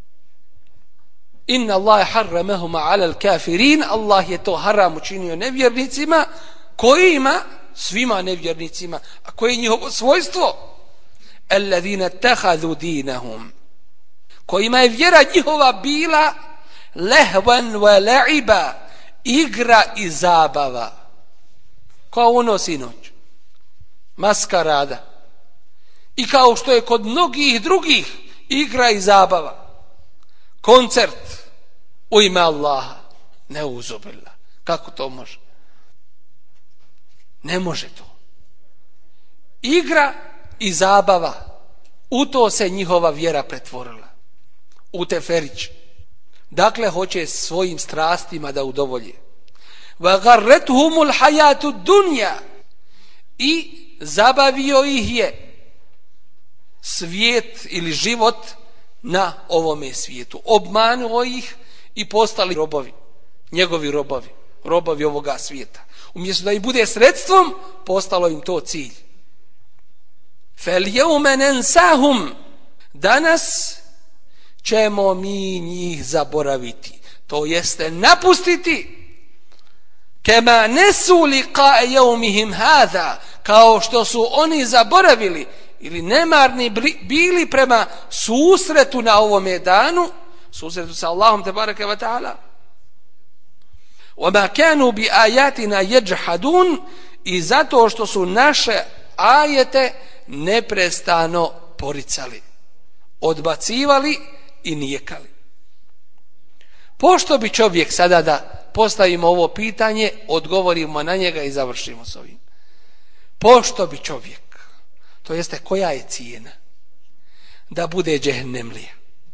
[SPEAKER 1] Inna Allahe harramahuma ala al-kafirin, Allah je to haram učinio nevjernicima, kojima, svima nevjernicima, a koje je njihovo svojstvo? Alladhina tahadhu dinahum, kojima je vjera njihova bila lehvan wa la'iba, igra i zabava. Kao ono sinoć, maskarada. I kao što je kod mnogih drugih igra i zabava, koncert u ime Allaha. Ne uzubila. Kako to može? Ne može to. Igra i zabava, u to se njihova vjera pretvorila. U teferić. Dakle, hoće svojim strastima da udovolje. Va garrethumul hayatu dunya, i zabavio ih je svijet ili život na ovome svijetu. Obmanuo ih i postali robovi, njegovi robovi, robovi ovoga svijeta. Umjesto da im bude sredstvom, postalo im to cilj. Fel jeume nensahum, danas ćemo mi njih zaboraviti. To jeste napustiti kema nesu liqa yawmihim hada, kao što su oni zaboravili ili nemarni bili prema susretu na ovome danu, susretu sa Allahom tebareke ve taala. وَمَا كَانُوا بِآيَاتِنَا يَجْحَدُونَ, i zato što su naše ajete neprestano poricali, odbacivali i nijekali. Pošto bi čovjek, sada da postavimo ovo pitanje, odgovorimo na njega i završimo s ovim. Pošto bi čovjek, to jeste koja je cijena da bude džehennemlija,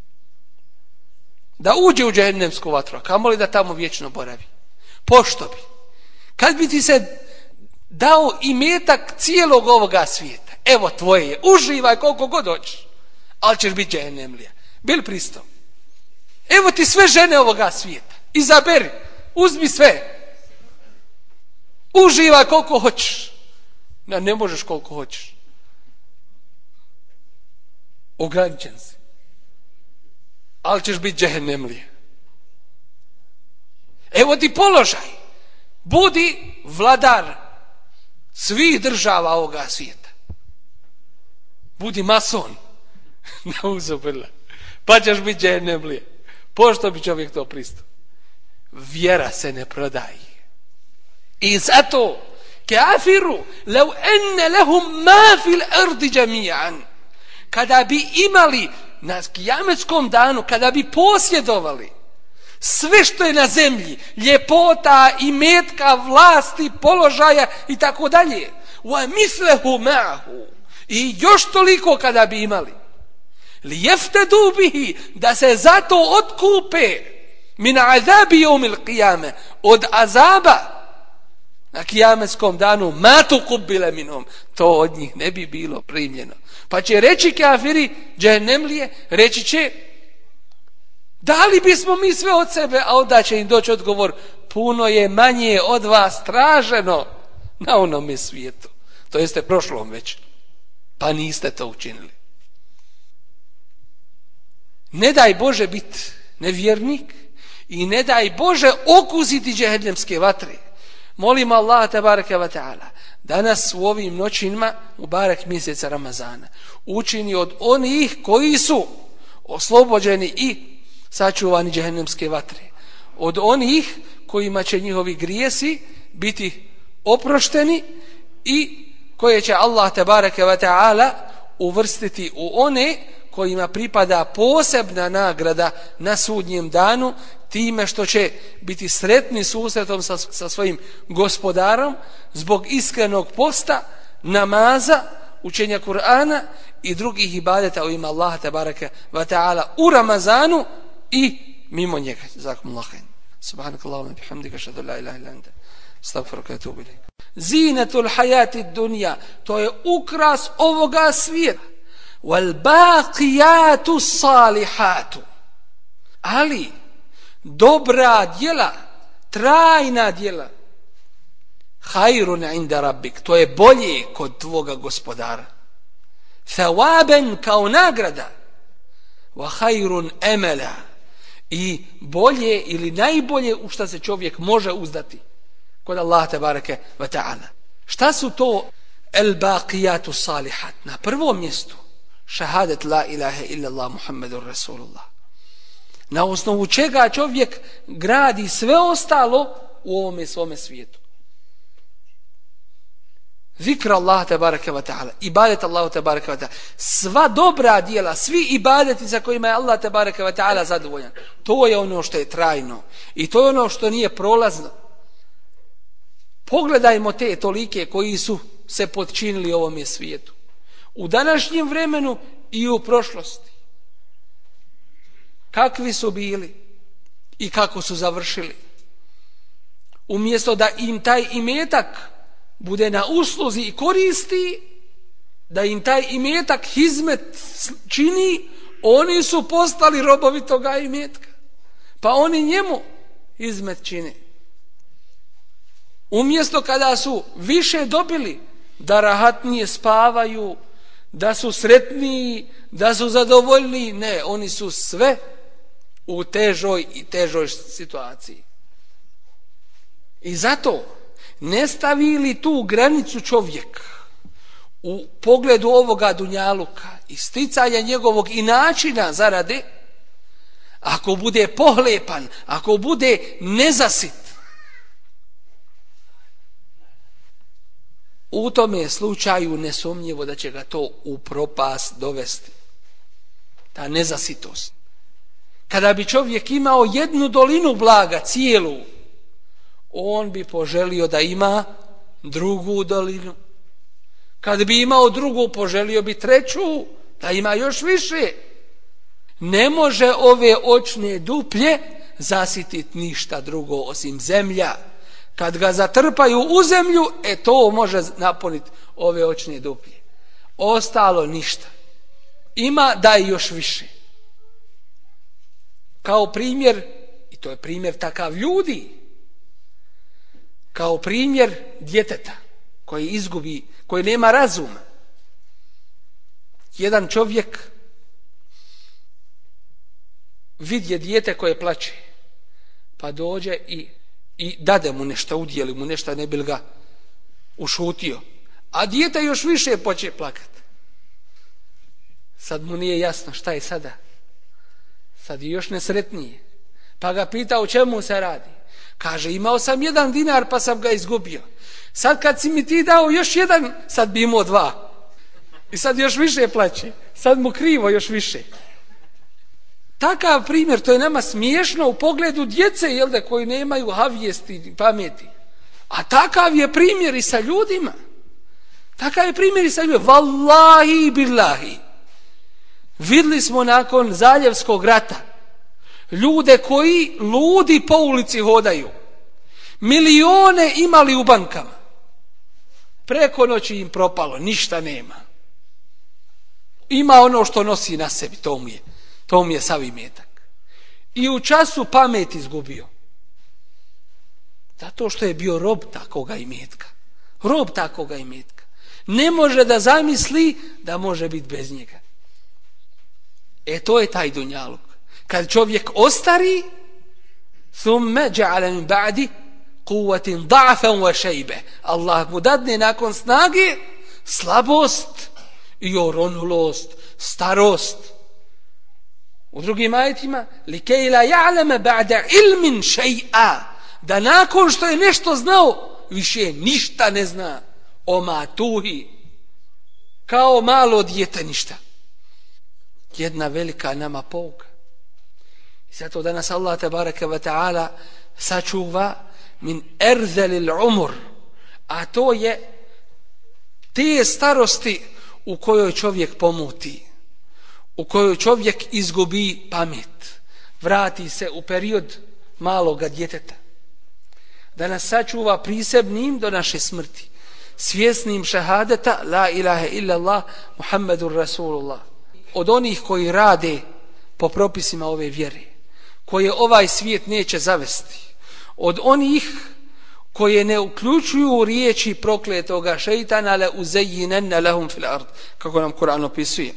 [SPEAKER 1] da uđe u džehennemsku vatru, kamoli da tamo vječno boravi? Pošto bi, kad bi ti se dao imetak cijelog ovoga svijeta, evo tvoje je, uživaj koliko god hoćeš, ali ćeš biti džehennemlija, bil pristao? Evo ti sve žene ovoga svijeta, izaberi, uzmi sve, uživaj koliko hoćeš. Ne, ne možeš koliko hoćeš, ograničen si, ali ćeš biti džehennemlija. Evo ti položaj, budi vladar svih država ovoga svijeta, budi mason, pa ćeš biti džehennemlija. Pošto bi čovjek to pristao? Vjera se ne prodaje. I zato kafiru law anna lahum ma fil ardi jami'an, kada bi imali na kijametskom danu, kada bi posjedovali sve što je na zemlji, ljepota, imetka, vlasti, položaja i tako dalje, wa mislehu ma'hu, i još toliko kada bi imali, li jeftedu bihi, da se zato otkupe, min azabi yawmil qiyame, od azaba na kijametskom danu, ma tuqbila minhum, to od njih ne bi bilo primljeno. Pa će reći kafiri, džehennemlije, reći će, dali bismo mi sve od sebe, a onda će im doći odgovor, puno je manje od vas traženo na onome svijetu, to jeste prošlom već, pa niste to učinili. Ne daj Bože biti nevjernik i ne daj Bože okusiti džehennemske vatre. Molim Allah tebareke ve taala da nas u ovim noćima u barek mjeseca Ramazana učini od onih koji su oslobođeni i sačuvani džehennemske vatre, od onih kojima će njihovi grijesi biti oprošteni i koje će Allah tebareke ve taala uvrstiti u one kojima pripada posebna nagrada na sudnjem danu, time što će biti sretni susretom sa, sa svojim gospodarom zbog iskrenog posta, namaza, učenja Kur'ana i drugih ibadeta u ime Allaha tebareke ve taala u Ramazanu i mimo njega. Jazakumullahu khairan. Subhanakallahumma bihamdika ashhadu an la ilaha illa anta astaghfiruka wa atubu ilayk. Zinatul hayati dunya, to je ukras ovoga svijeta. Wal baqiyatu salihatu, ali dobra djela, trajna djela, khairun inda rabbik, to je bolje kod tvoga gospodara, thawaban, kao nagrada, wa khairun amala, i bolje ili najbolje u što se čovjek može uzdati kod Allaha tebareke ve taala. Šta su to el baqiyatu salihat? Na prvom mjestu šahadet la ilaha illallah Muhammedur Rasulullah, na osnovu čega čovjek gradi sve ostalo u ovome svome svijetu. Zikr Allah tebareke ve taala, ibadet Allahu tebareke ve taala, sva dobra djela, svi ibadeti za kojima je Allah tebareke ve taala zadovoljan, to je ono što je trajno i to je ono što nije prolazno. Pogledajmo te tolike koji su se potčinili ovome svijetu u današnjem vremenu i u prošlosti. Kakvi su bili i kako su završili. Umjesto da im taj imetak bude na usluzi i koristi, da im taj imetak hizmet čini, oni su postali robovi toga imetka, pa oni njemu hizmet čine. Umjesto kada su više dobili, da rahatnije spavaju, da su sretniji, da su zadovoljni, ne, oni su sve u težoj i težoj situaciji. I zato ne stavi li tu granicu čovjek u pogledu ovoga dunjaluka i sticanja njegovog i načina zarade, ako bude pohlepan, ako bude nezasit, u tome slučaju nesumnjivo da će ga to u propast dovesti. Ta nezasitost. Kada bi čovjek imao jednu dolinu blaga cijelu, on bi poželio da ima drugu dolinu. Kad bi imao drugu, poželio bi treću, da ima još više. Ne može ove očne duplje zasititi ništa drugo osim zemlja. Kad ga zatrpaju u zemlju, e to može napuniti ove očne duplje. Ostalo ništa. Ima da je još više. Kao primjer, i to je primjer takav ljudi, kao primjer djeteta koji izgubi, koji nema razuma. Jedan čovjek vidje dijete koje plače, pa dođe i, i dade mu nešto, udjeli mu nešto, ne bi ga ušutio. A dijete još više poče plakati. Sad mu nije jasno šta je sada. Sad je još nesretnije. Pa ga pita o čemu se radi. Kaže, imao sam jedan dinar pa sam ga izgubio. Sad kad si mi ti dao još jedan, sad bi imao dva. I sad još više plaće. Sad mu krivo još više. Takav primjer, to je nama smiješno u pogledu djece, jel da, koji nemaju havijesti i pameti. A takav je primjer i sa ljudima. Takav je primjer i sa ljudima. Wallahi billahi. Vidjeli smo nakon Zaljevskog rata ljude koji ludi po ulici hodaju. Milione imali u bankama. Preko noći im propalo, ništa nema. Ima ono što nosi na sebi, to mu je, to mu je sav imetak. I u času pamet izgubio. Zato što je bio rob takoga imetka. Rob takoga imetka. Ne može da zamisli da može biti bez njega. E to je taj dunjaluk. Kad čovjek ostari, thumme ja'ala min ba'di quwwatin da'fan wa shaybe. Allah mu dadne nakon snage slabost i oronulost, starost. U drugim ajetima, likay la ya'lama ba'da ilmin shay'a, da nakon što je nešto znao, više ništa ne zna. O matuhi, kao malo dijete ništa. Jedna velika nama pouka. I zato danas Allah tebareke ve ta'ala sačuva min erzelil umur, a to je te starosti u kojoj čovjek pomuti, u kojoj čovjek izgubi pamet, vrati se u period maloga djeteta, da nas sačuva prisebnim do naše smrti, svjesnim šahadeta la ilaha illallah Muhammedur Rasulullah. Od onih koji rade po propisima ove vjere, koje ovaj svijet neće zavesti, od onih koje ne uključuju riječi prokletoga šeitana la uzayyinanna lahum fil ard, kako nam Kur'an opisuje.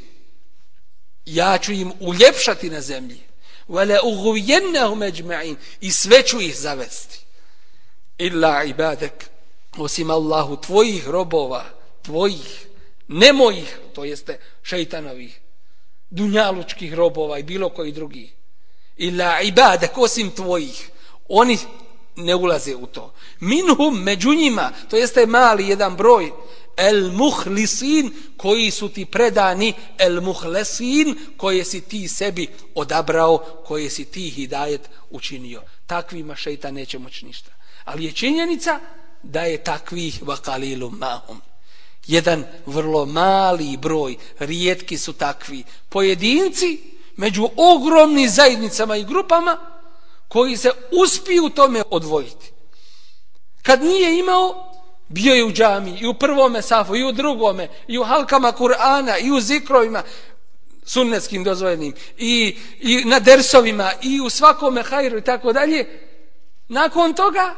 [SPEAKER 1] Ja ću im uljepšati na zemlji, wa la ughwiyannahum ajma'in, i sve ću ih zavesti. Illa ibadak, osim Allahu tvojih robova, tvojih, ne mojih, to jeste šeitanovih, dunjalučkih robova i bilo koji drugi. Illa ibadak, osim tvojih, oni ne ulaze u to. Minhum, među njima, to jeste mali jedan broj, el muhlisin, koji su ti predani, el muhlesin, koje si ti sebi odabrao, koje si ti hidajet učinio. Takvima šeitan neće moći ništa. Ali je činjenica da je takvih vakalilu mahum. Jedan vrlo mali broj, rijetki su takvi pojedinci među ogromnim zajednicama i grupama koji se uspiju tome odvojiti. Kad nije imao, bio je u džami, i u prvome safu, i u drugome, i u halkama Kur'ana, i u zikrovima sunnetskim dozvoljenim, i, i na dersovima, i u svakome hajru i tako dalje. Nakon toga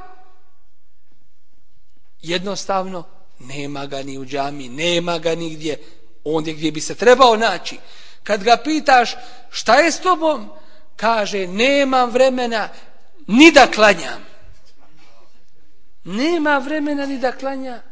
[SPEAKER 1] jednostavno nema ga ni u džami, nema ga nigdje, ondje gdje bi se trebao naći. Kad ga pitaš šta je s tobom, kaže nemam vremena ni da klanjam. Nema vremena ni da klanja.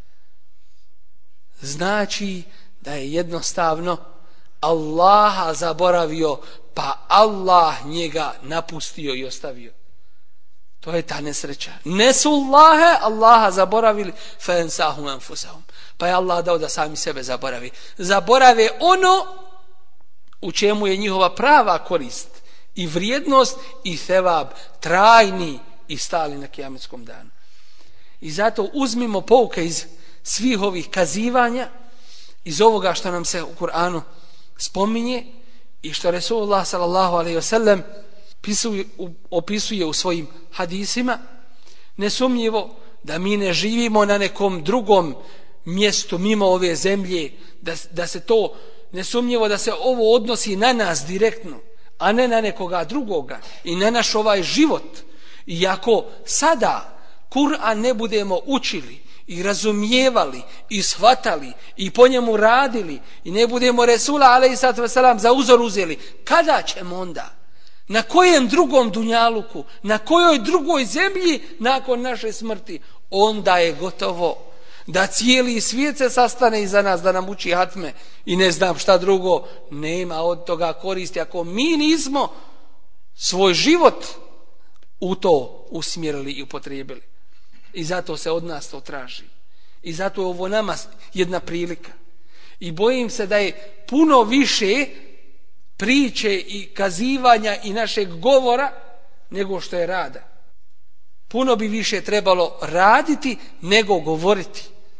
[SPEAKER 1] Znači da je jednostavno Allaha zaboravio, pa Allah njega napustio i ostavio. To je ta nesreća. Nesullahe, Allaha zaboravili, fa ensahum anfusahum. Pa je Allah dao da sami sebe zaboravi. Zaborave ono u čemu je njihova prava korist i vrijednost i thevab trajni i stali na kijametskom danu. I zato uzmimo pouke iz svih ovih kazivanja, iz ovoga što nam se u Kur'anu spominje i što Resulullah sallallahu alejhi ve sellem opisuje u svojim hadisima. Nesumnjivo da mi ne živimo na nekom drugom mjestu mimo ove zemlje, da, da se to, nesumnjivo da se ovo odnosi na nas direktno, a ne na nekoga drugoga i na naš ovaj život. I ako sada Kur'an ne budemo učili i razumijevali i shvatali i po njemu radili i ne budemo Resula alejhiselatu vesselam za uzor uzeli, kada ćemo onda? Na kojem drugom dunjaluku, na kojoj drugoj zemlji nakon naše smrti? Onda je gotovo da cijeli svijet se sastane iza nas da nam uči hatme i ne znam šta drugo. Nema od toga koristi ako mi nismo svoj život u to usmjerili i upotrijebili. I zato se od nas to traži. I zato je ovo nama jedna prilika. I bojim se da je puno više priče i kazivanja i našeg govora nego što je rada. Puno bi više trebalo raditi nego govoriti.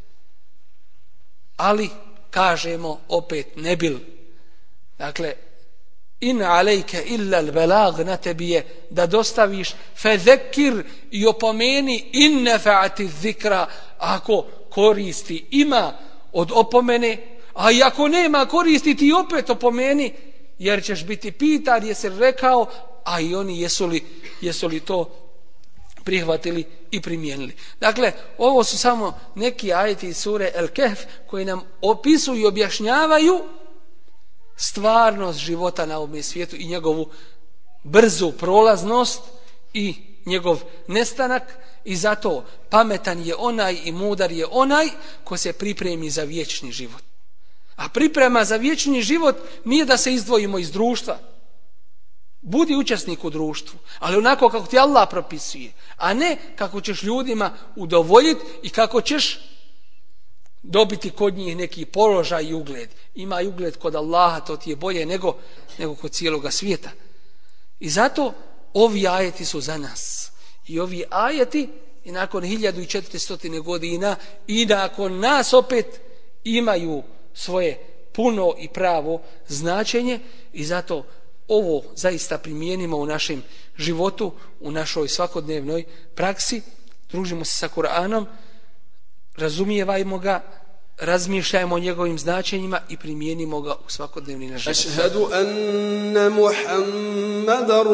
[SPEAKER 1] Ali kažemo opet ne bil. Dakle, in alejke illa al-belag, na tebi je da dostaviš, fezekir, i opomeni, in nefa'ati zikra, ako koristi ima od opomene, a i ako nema koristi ti opet opomeni, jer ćeš biti pitan jesi rekao, a i oni jesu li, jesu li to prihvatili i primijenili. Dakle, ovo su samo neki ajeti iz sure El-Kehf koji nam opisuju i objašnjavaju stvarnost života na ovom svijetu i njegovu brzu prolaznost i njegov nestanak. I zato pametan je onaj i mudar je onaj ko se pripremi za vječni život. A priprema za vječni život nije da se izdvojimo iz društva. Budi učesnik u društvu, ali onako kako ti Allah propisuje, a ne kako ćeš ljudima udovoljiti i kako ćeš dobiti kod njih neki položaj i ugled. Ima i ugled kod Allaha, to ti je bolje nego, nego kod cijeloga svijeta. I zato ovi ajeti su za nas. I ovi ajeti i nakon hiljadu četiristo godina i nakon nas opet imaju svoje puno i pravo značenje i zato ovo zaista primijenimo u našem životu, u našoj svakodnevnoj praksi. Družimo se sa Kur'anom, razumijevajmo ga, razmišljajmo o njegovim značenjima i primijenimo ga u svakodnevni naš život.
[SPEAKER 2] Ašhadu anna Muhammadar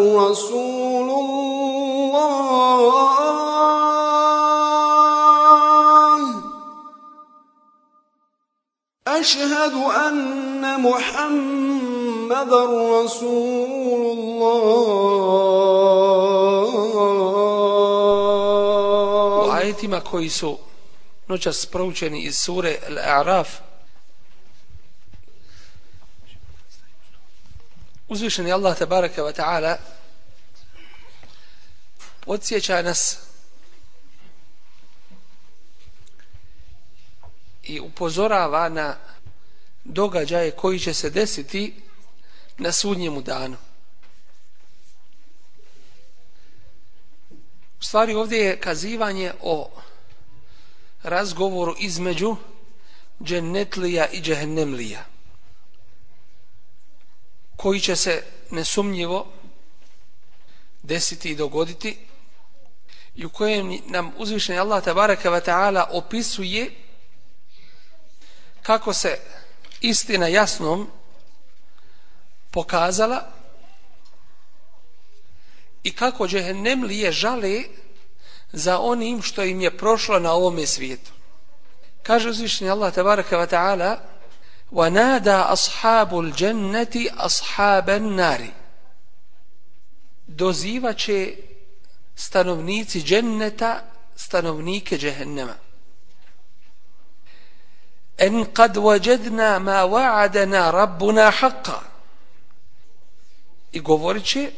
[SPEAKER 2] Rasulullah. Ašhadu anna Muhammadar Rasulullah.
[SPEAKER 1] U ajetima koji su noćas proučeni iz sure Al-A'raf, uzvišeni Allah tabaraka wa ta'ala podsjeća nas i upozorava na događaje koji će se desiti na sudnjemu danu. U stvari ovdje je kazivanje o razgovoru između džennetlija i džehennemlija, koji će se nesumnjivo desiti i dogoditi i u kojem nam uzvišeni Allah tabaraka wa ta'ala opisuje kako se istina jasnom pokazala i kako džehennemlije žale za onim što im je prošlo na ovome svijetu. Kaže uzvišeni Allah tabaraka wa ta'ala: وَنَادَا أَصْحَابُ الْجَنَّةِ أَصْحَابَ النَّارِ. Dozivaće stanovnici dženneta stanovnike džehennema. En kad wajadna ma wa'adana rabbuna haqqa. I govorit će,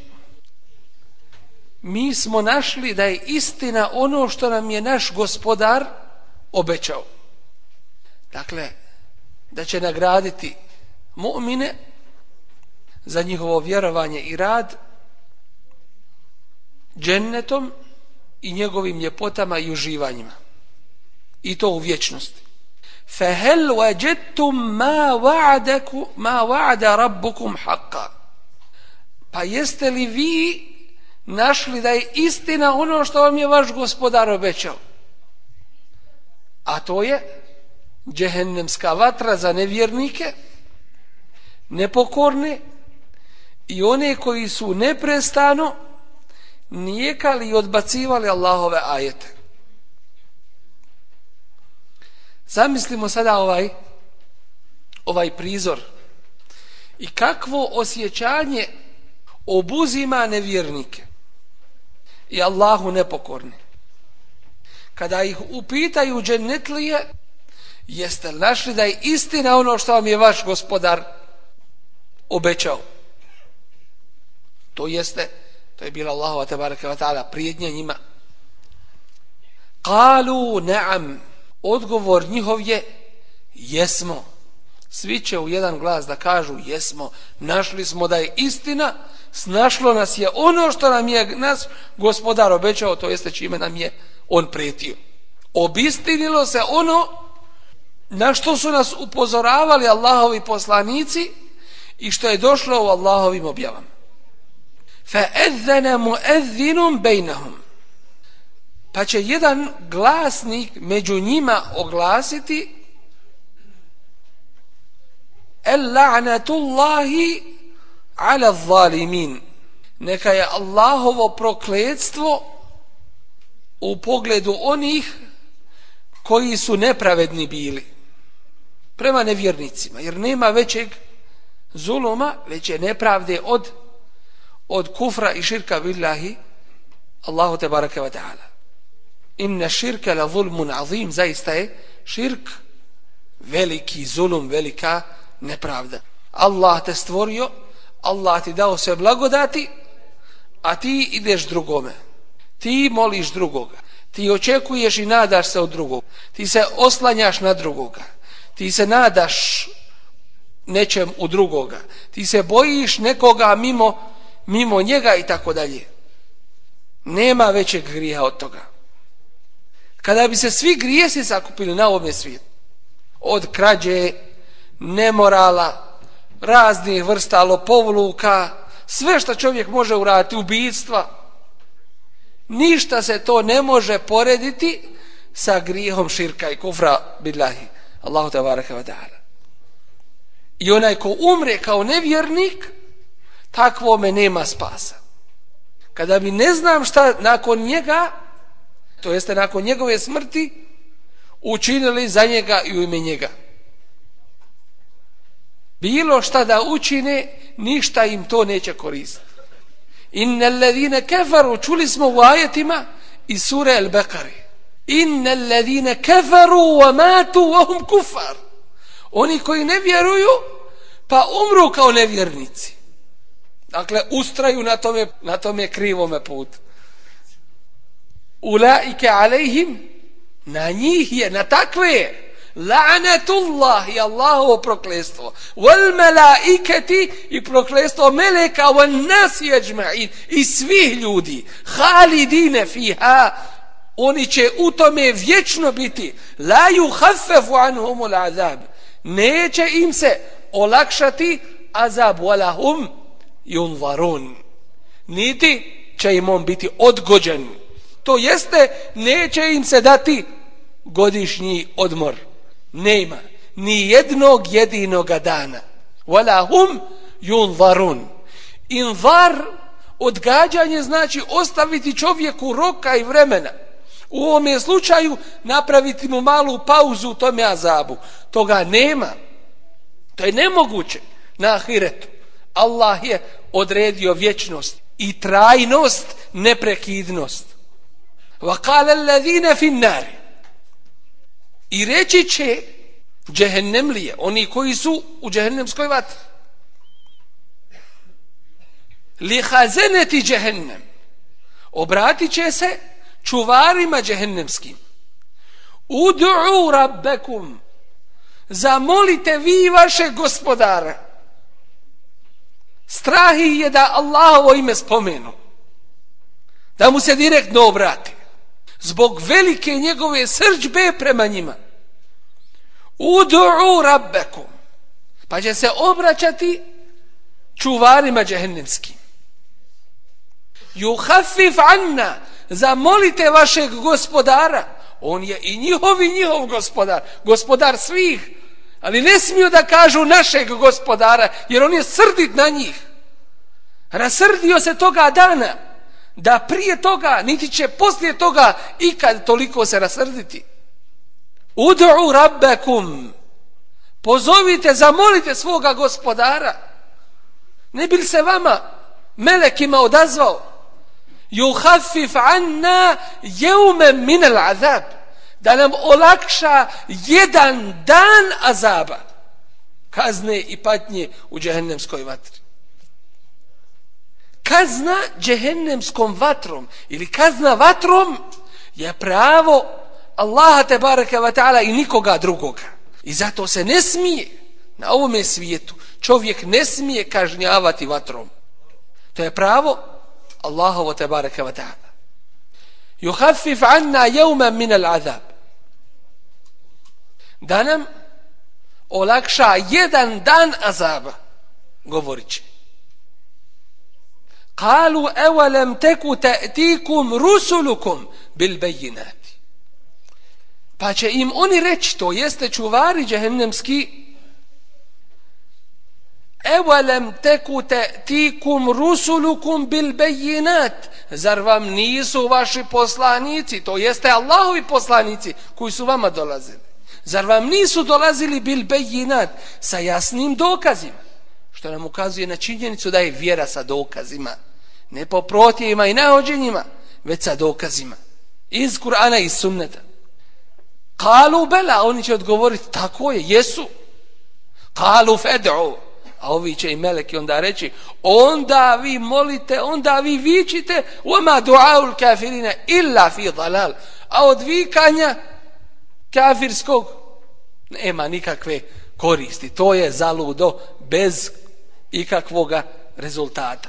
[SPEAKER 1] mi smo našli da je istina ono što nam je naš gospodar obećao. Dakle, da će nagraditi mu'mine za njihovo vjerovanje i rad džennetom i njegovim ljepotama i uživanjima. I to u vječnosti. فَهَلْ وَجَدْتُمْ مَا وَعَدَكُمْ مَا وَعَدَ رَبُّكُمْ حَقًّا. Pa jeste li vi našli da je istina ono što vam je vaš gospodar obećao? A to je džehennemska vatra za nevjernike, nepokorne i one koji su neprestano nijekali i odbacivali Allahove ajete. Zamislimo sada ovaj ovaj prizor i kakvo osjećanje obuzima nevjernike i Allahu nepokorni. Kada ih upitaju džennetlije, jeste li našli da je istina ono što vam je vaš gospodar obećao? To jeste, to je bila Allahova tebareke ve taala prijetnja njima. Kalu na'am. Odgovor njihov je jesmo. Svi će u jedan glas da kažu jesmo. Našli smo da je istina, snašlo nas je ono što nam je nas gospodar obećao, to jeste čime nam je on prijetio. Obistinilo se ono na što su nas upozoravali Allahovi poslanici i što je došlo u Allahovim objavama. فَأَذَّنَ مُؤَذِّنٌ بَيْنَهُمْ. Pa će jedan glasnik među njima oglasiti El-la'natullahi ala zalimin. Neka je Allahovo prokletstvo u pogledu onih koji su nepravedni bili prema nevjernicima, jer nema većeg zuluma, veće nepravde od od kufra i širka billahi Allahu tebareke ve taala. Inna širka la zulmun azim. Zaista je širk veliki zulum, velika nepravda. Allah te stvorio, Allah ti dao sve blagodati, a ti ideš drugome. Ti moliš drugoga. Ti očekuješ i nadaš se od drugog. Ti se oslanjaš na drugoga. Ti se nadaš nečem u drugoga. Ti se bojiš nekoga mimo, mimo njega i tako dalje. Nema većeg grijeha od toga. Kada bi se svi grijesi sakupili na ovome svijetu, od krađe, nemorala, raznih vrsta lopovluka, sve što čovjek može uraditi, ubistva, ništa se to ne može porediti sa grijehom širka i kufra billahi Allahu tebareke ve taala. I onaj ko umre kao nevjernik, takvome nema spasa. Kada bi ne znam šta nakon njega, to jeste nakon njegove smrti, učinili za njega i u ime njega, bilo šta da učine, ništa im to neće koristiti. Innal ladine kafaru, čuli smo u ajetima iz sure Al-Baqara, innal ladine kafaru wa matu wa hum kufar. Oni koji ne vjeruju pa umru kao nevjernici, dakle ustraju na tome, na tome krivome putu. Ulaike alejhim, na njih je, na takve la'natullah i Allahovo prokletstvo, wal malaikati i prokletstvo meleka, wal nas ajma'in i svih ljudi, khalidine fiha, oni će u tome vječno biti, la yukhaffafu anhumul azab, neće im se olakšati azab, wala hum yunzarun, niti će im on biti odgođen, to jeste neće im se dati godišnji odmor. Nema ni jednog jedinoga dana. Wala hum yunzarun. Inzar, odgađanje, znači ostaviti čovjeku roka i vremena. U ovom slučaju napraviti mu malu pauzu u tome azabu. Toga nema. To je nemoguće na ahiretu. Allah je odredio vječnost i trajnost, neprekidnost. وَقَالَ الَّذِينَ فِي النَّارِ I reći će džehennemlije, oni koji su u džehennemskoj vatri. Li hazeneti džehennem. Obratit će se čuvarima džehennemskim. Ud'u rabbekum. Zamolite vi vašeg gospodara. Strah ih je da Allahovo ime spomenu. Da mu se direktno obrati. Zbog velike njegove srdžbe prema njima. Ud'u rabbekum. Pa će se obraćati čuvarima džehennemskim. Yuhaffif anna. Zamolite vašeg gospodara. On je i njihov i njihov gospodar. Gospodar svih. Ali ne smiju da kažu našeg gospodara, jer on je srdit na njih. Rasrdio se toga dana, da prije toga, niti će poslije toga ikad toliko se rasrditi. Ud'u rabbekum. Pozovite, zamolite svoga gospodara. Ne bi li se vama melekima odazvao? Yuhaffif anna yawman min al-azab. Da nam olakša jedan dan azaba, kazne i patnje u džehennemskoj vatri. Kazna džehennemskom vatrom ili kazna vatrom je pravo Allaha tebareke ve taala i nikoga drugoga. I zato se ne smije na ovome svijetu čovjek ne smije kažnjavati vatrom. To je pravo Allahovo tebareke ve taala. Yuhaffif anna yawman min al-azab. Da nam olakša jedan dan azaba, govorit će. Kalu evalem teku ta'tikum rusulukum bil bejinati. Pa će im oni reći, to jeste čuvari džehennemski, evalem teku ta'tikum rusulukum bil bejinat. Zar vam nisu vaši poslanici, to jeste Allahovi poslanici koji su vama dolazili? Zar vam nisu dolazili bil bejinat sa jasnim dokazima? Što nam ukazuje na činjenicu da je vjera sa dokazima. Ne po protjevima i nahođenjima, već sa dokazima. Iz Kur'ana i sunneta. Kalu bela, oni će odgovoriti, tako je, jesu. Kalu fed'u, a ovi će i meleki onda reći, onda vi molite, onda vi vičite, وَمَا دُعَاءُ الْكَافِرِينَ إِلَّا فِي ضَلَالِ. A od vikanja kafirskog nema nikakve koristi. To je zaludo bez ikakvoga rezultata.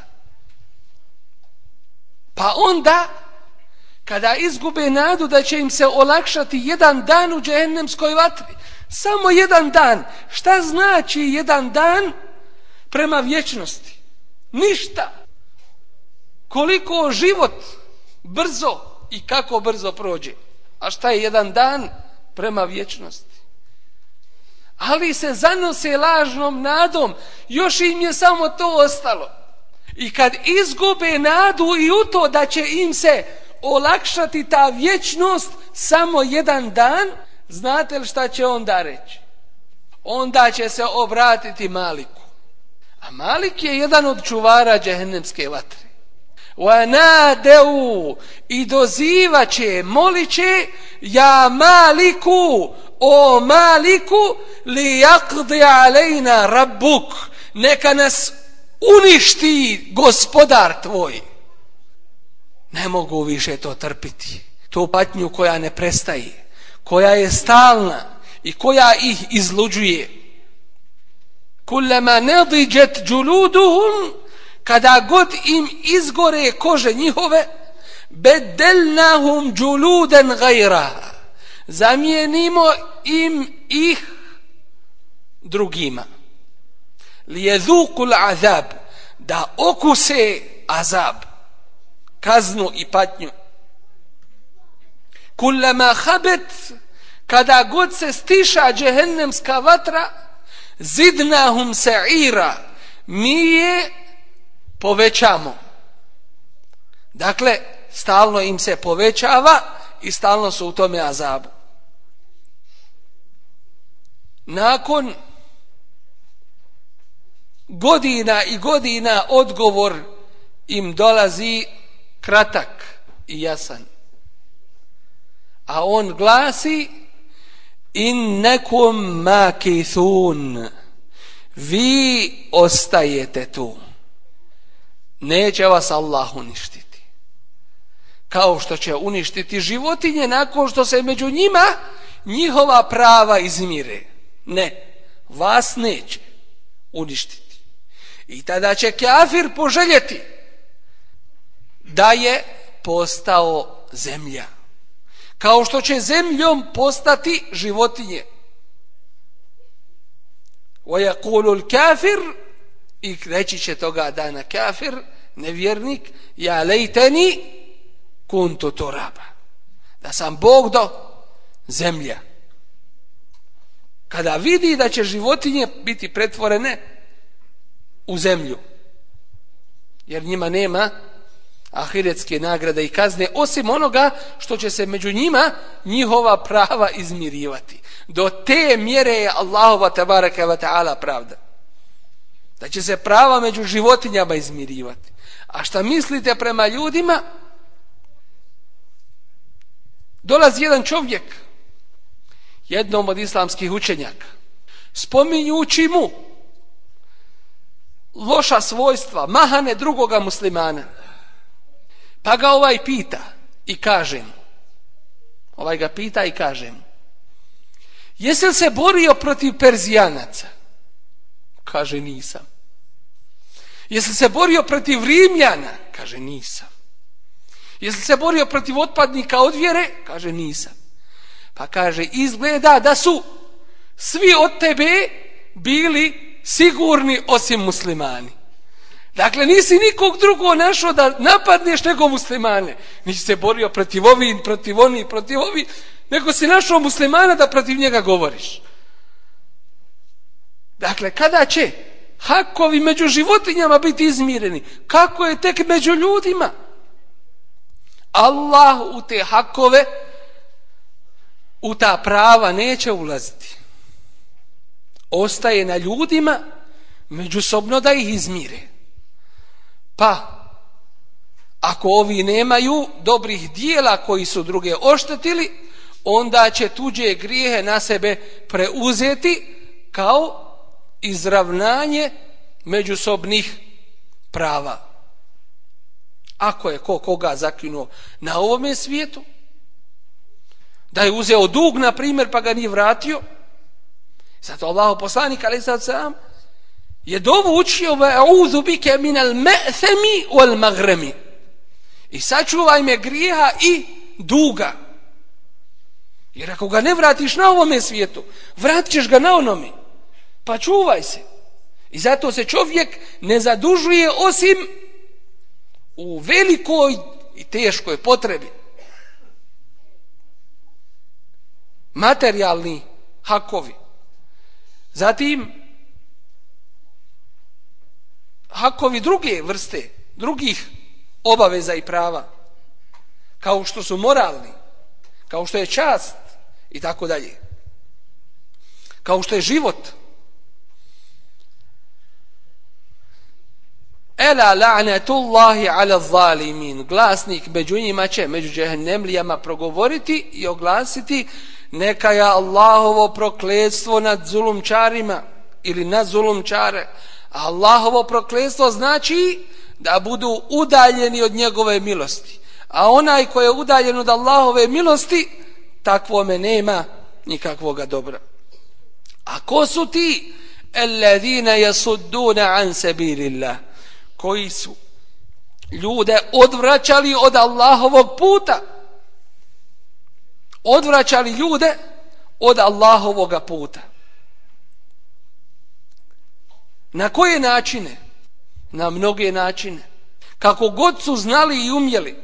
[SPEAKER 1] Pa onda, kada izgube nadu da će im se olakšati jedan dan u džehennemskoj vatri, samo jedan dan, šta znači jedan dan prema vječnosti? Ništa. Koliko život brzo i kako brzo prođe. A šta je jedan dan prema vječnosti? Ali se zanose lažnom nadom, još im je samo to ostalo. I kad izgube nadu i u to da će im se olakšati ta vječnost samo jedan dan, znate li šta će onda reći? Onda će se obratiti Maliku. A Malik je jedan od čuvara džehennemske vatre. وَنَادَوْا I dozivaće, moliće, ja Maliku, o Maliku, li yaqdi alejna rabbuk, neka nas uništi gospodar tvoj. Ne mogu više to trpiti. Tu patnju koja ne prestaje, koja je stalna i koja ih izluđuje. Kullama nadijet juluduhum, kada god im izgore kože njihove, bedelnahum juluden gajraha, zamijenimo im ih drugima. Lijedhukul azab, da okuse azab, kaznu i patnju. Kullama habet, kada god se stiša džehennemska vatra, zidnahum sa'ira, mi je povećamo. Dakle, stalno im se povećava i stalno su u tome azabu. Nakon godina i godina odgovor im dolazi kratak i jasan. A on glasi: innakum makithun, vi ostajete tu, neće vas Allah uništiti, kao što će uništiti životinje nakon što se među njima njihova prava izmire. Ne, vas neće uništiti. I tada će kafir poželjeti da je postao zemlja, kao što će zemljom postati životinje. وَيَقُولُ الْكَافِرُ, i reći će toga dana kafir, nevjernik: ja lejteni kuntu turaba, da sam Bog do zemlja. Kada vidi da će životinje biti pretvorene u zemlju, jer njima nema ahiretske nagrade i kazne, osim onoga što će se među njima njihova prava izmirivati. Do te mjere je Allahova tabaraka wa ta'ala pravda, da će se prava među životinjama izmirivati. A šta mislite prema ljudima? Dolazi jedan čovjek jednom od islamskih učenjaka, spominjući mu loša svojstva, mahane drugoga muslimana. Pa ga ovaj pita i kaže mu, ovaj ga pita i kaže mu: jesi li se borio protiv Perzijanaca? Kaže: nisam. Jesi li se borio protiv Rimljana? Kaže: nisam. Jesi li se borio protiv otpadnika od vjere? Kaže: nisam. Pa kaže: izgleda da su svi od tebe bili sigurni osim muslimani. Dakle, nisi nikog drugog našao da napadneš nego muslimane. Nisi se borio protiv ovih, protiv onih, protiv ovih, nego si našao muslimana da protiv njega govoriš. Dakle, kada će hakovi među životinjama biti izmireni, kako je tek među ljudima? Allah u te hakove, u ta prava neće ulaziti. Ostaje na ljudima međusobno da ih izmire. Pa ako ovi nemaju dobrih dijela koji su druge oštetili, onda će tuđe grijehe na sebe preuzeti kao izravnanje međusobnih prava. Ako je ko koga zakinuo na ovome svijetu, da je uzeo dug, na primjer, pa ga nije vratio, zato Allahov poslanik alejhi salatu vesselam je dovu učio: "A'udhu bike min al-ma'thami wal-maghrami", i sačuvaj me grijeha i duga. Jer ako ga ne vratiš na ovome svijetu, vratit ćeš ga na onome. Pa čuvaj se. I zato se čovjek ne zadužuje osim u velikoj i teškoj potrebi. Materijalni hakovi. Zatim hakovi druge vrste, drugih obaveza i prava, kao što su moralni, kao što je čast i tako dalje, kao što je život. Ela la'natullahi ala zalimin, glasnik među njima će, među džehennemlijama, progovoriti i oglasiti: neka je Allahovo prokletstvo nad zulumčarima ili na zulumčare. Allahovo prokletstvo znači da budu udaljeni od njegove milosti. A onaj ko je udaljen od Allahove milosti, takvome nema nikakvoga dobra. A ko su ti? Alladina yasudduna an sabilillah, koji su ljude odvraćali od Allahovog puta. Odvraćali ljude od Allahovoga puta. Na koje načine? Na mnoge načine. Kako god su znali i umjeli.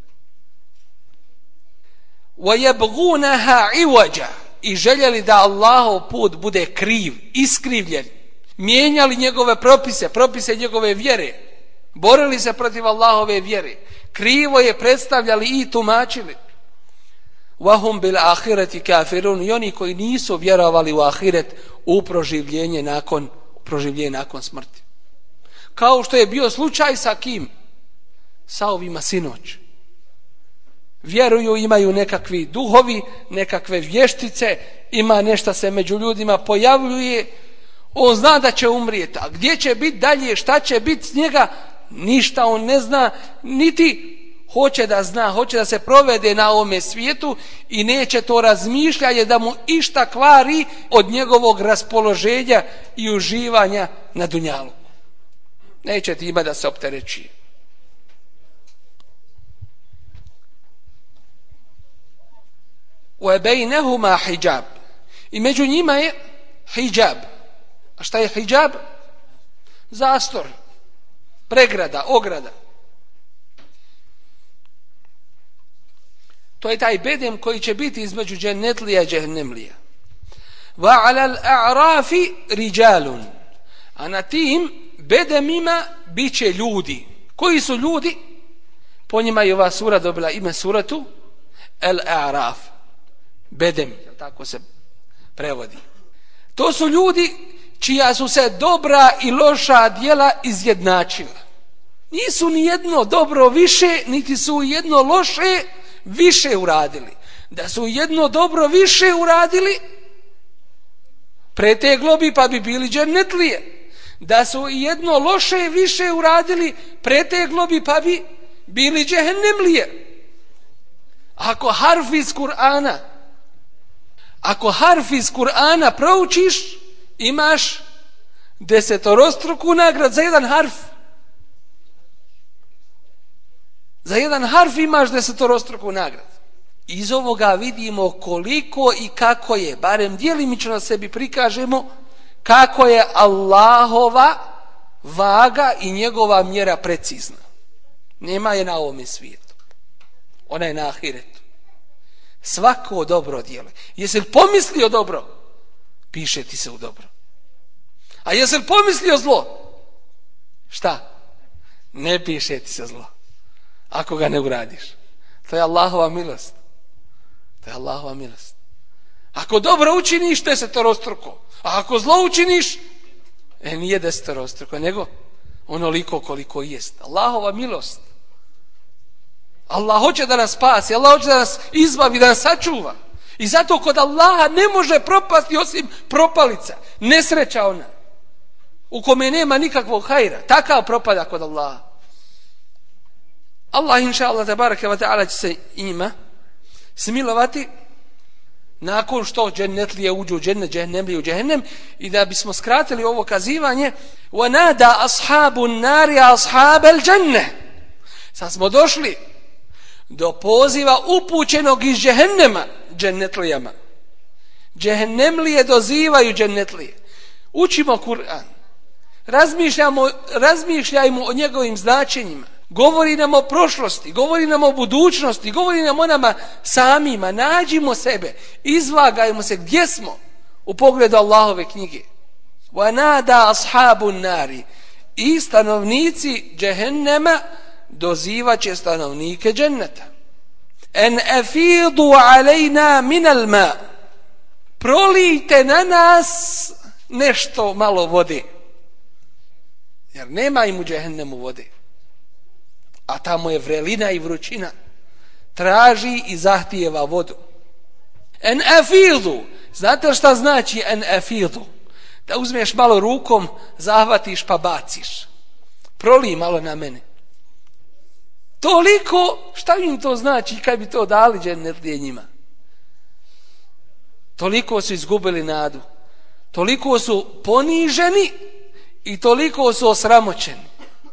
[SPEAKER 1] وَيَبْغُونَهَا عِوَجًا, i željeli da Allahov put bude kriv, iskrivljen. Mijenjali njegove propise, propise njegove vjere. Borili se protiv Allahove vjere. Krivo je predstavljali i tumačili. وَهُمْ بِالْآخِرَةِ كَافِرُونَ, i oni koji nisu vjerovali u ahiret, u proživljenje nakon, proživljenje nakon smrti. Kao što je bio slučaj sa kim? Sa ovima sinoć. vjeruju, imaju nekakvi duhovi, nekakve vještice, ima nešto se među ljudima pojavljuje, on zna da će umrijeti, a gdje će biti dalje, šta će biti s njega, ništa on ne zna, niti hoće da zna, hoće da se provede na ovome svijetu i neće to razmišljanje da mu išta kvari od njegovog raspoloženja i uživanja na dunjalu. Neće ti ima da se optereći. وَبَيْنَهُمَا hijab. I među njima je hijab. A šta je hijab? Zastor, pregrada, ograda. To je taj bedem koji će biti između džennetlija i džehennemlija. وَعَلَى الْأَعْرَافِ رِجَالٌ. A na tim bedemima bit će ljudi. Koji su ljudi? Po njima je ova sura dobila ime suratu Al-A'raf. Bedem, tako se prevodi. To su ljudi čija su se dobra i loša djela izjednačila. Nisu ni jedno dobro više, niti su jedno loše više uradili. Da su jedno dobro više uradili, preteglo bi pa bi bili džennetlije. Da su jedno loše više uradili, preteglo bi pa bi bili džehennemlije. Ako harf iz Kur'ana Ako harf iz Kur'ana proučiš, imaš desetorostruku nagradu za jedan harf. Za jedan harf imaš desetorostruku nagradu. Iz ovoga vidimo koliko i kako je, barem djelimično sebi prikažemo, kako je Allahova vaga i njegova mjera precizna. Nema je na ovome svijetu. Ona je na ahiretu. Svako dobro djelo. Jesi li pomislio dobro? Piše ti se u dobro. A jesi li pomislio zlo? Šta? Ne piše ti se zlo. Ako ga ne uradiš. To je Allahova milost. To je Allahova milost. Ako dobro učiniš, desetorostruko. A ako zlo učiniš, e nije desetorostruko, nego onoliko koliko jest. Allahova milost. Allah hoće da nas spasi, Allah hoće da nas izbavi, da nas sačuva. I zato kod Allaha ne može propasti osim propalica, nesreća ona, u kome nema nikakvog hajra. Takav propada kod Allaha. Allah inša Allah tabaraka wa ta'ala će se ima smilovati nakon što džennetlije uđu u džennet, džehennemlije u džehennem. I da bismo skratili ovo kazivanje, وَنَادَا أَصْحَابُ النَّارِ أَصْحَابَ الْجَنَّةِ. Sad smo došli do poziva upućenog iz džehennema džennetlijama. Džehennemlije dozivaju džennetlije. Učimo Kur'an. Razmišljamo, razmišljajmo o njegovim značenjima. Govori nam o prošlosti, govori nam o budućnosti, govori nam o nama samima. Nađimo sebe, izvagajmo se gdje smo u pogledu Allahove knjige. وَنَادَا أَصْحَابُ النَّارِ. I stanovnici džehennema dozivaće stanovnike dženneta. En afidu alejna minal ma. Prolijte na nas nešto malo vode. Jer nema im u džehennemu vode. A tamo je vrelina i vrućina. Traži i zahtijeva vodu. En afidu. Znate šta znači en afidu? Da uzmeš malo rukom, zahvatiš pa baciš. Prolij malo na mene. Toliko, šta im to znači kad bi to dali džennetlije njima? Toliko su izgubili nadu. Toliko su poniženi i toliko su osramoćeni.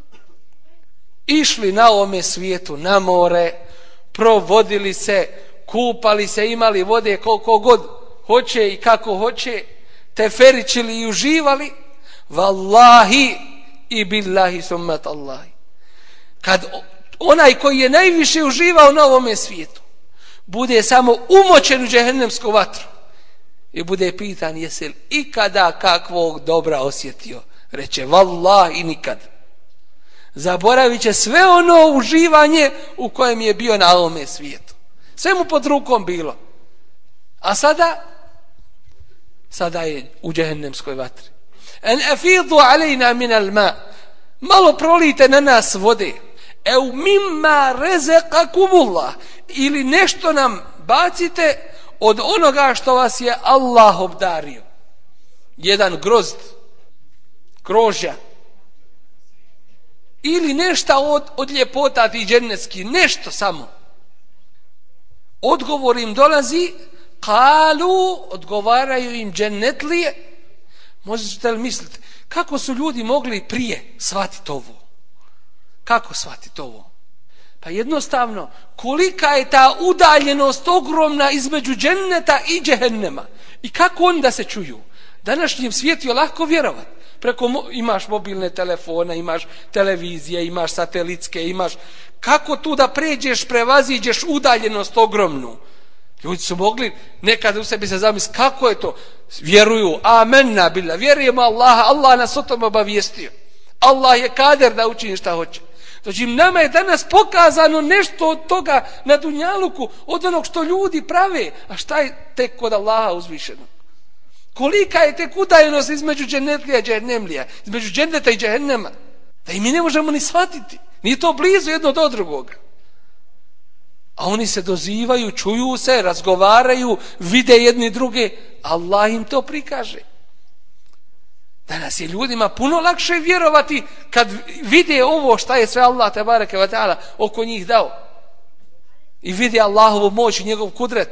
[SPEAKER 1] Išli na ovome svijetu, na more, provodili se, kupali se, imali vode koliko god hoće i kako hoće, teferičili i uživali. Wallahi i billahi summat Allahi. Kad onaj koji je najviše uživao na ovome svijetu bude samo umočen u džehennemsku vatru i bude pitan jesi li ikada kakvog dobra osjetio, reče wallahi nikad. Zaboravit će sve ono uživanje u kojem je bio na ovome svijetu. Sve mu pod rukom bilo. A sada sada je u džehennemskoj vatri. En afidu alejna min al ma. Malo prolite na nas vode. Eu mimma rezekakumullah, ili nešto nam bacite od onoga što vas je Allah obdario. Jedan grozd, grožja, ili nešto od, od ljepota ti džennetski, nešto samo. Odgovor im dolazi, kalu, odgovaraju im džennetlije. Možete li misliti, kako su ljudi mogli prije shvatiti ovo? Kako shvatiti ovo? Pa jednostavno, kolika je ta udaljenost ogromna između dženneta i džehennema. I kako oni da se čuju? Današnjem svijetu je lako vjerovati. Preko mo- imaš mobilne telefone, imaš televizije, imaš satelitske, imaš... Kako tu da pređeš, prevaziđeš udaljenost ogromnu? Ljudi su mogli nekad u sebi se zamisliti kako je to. Vjeruju, amenna billah, vjerujemo Allaha, Allah nas o tom obavijestio. Allah je kader da učini šta hoće. Znači nama je danas pokazano nešto od toga na dunjaluku, od onog što ljudi prave. A šta je tek kod Allaha uzvišeno? Kolika je tek udaljenost između džennetlija i džehennemlija, između dženneta i džehennema, da i mi ne možemo ni shvatiti. Nije to blizu jedno do drugoga. A oni se dozivaju, čuju se, razgovaraju, vide jedni druge. Allah im to prikaže. Danas je ljudima puno lakše vjerovati kad vide ovo šta je sve Allah tebareke ve taala oko njih dao. I vidi Allahovu moć i njegov kudret.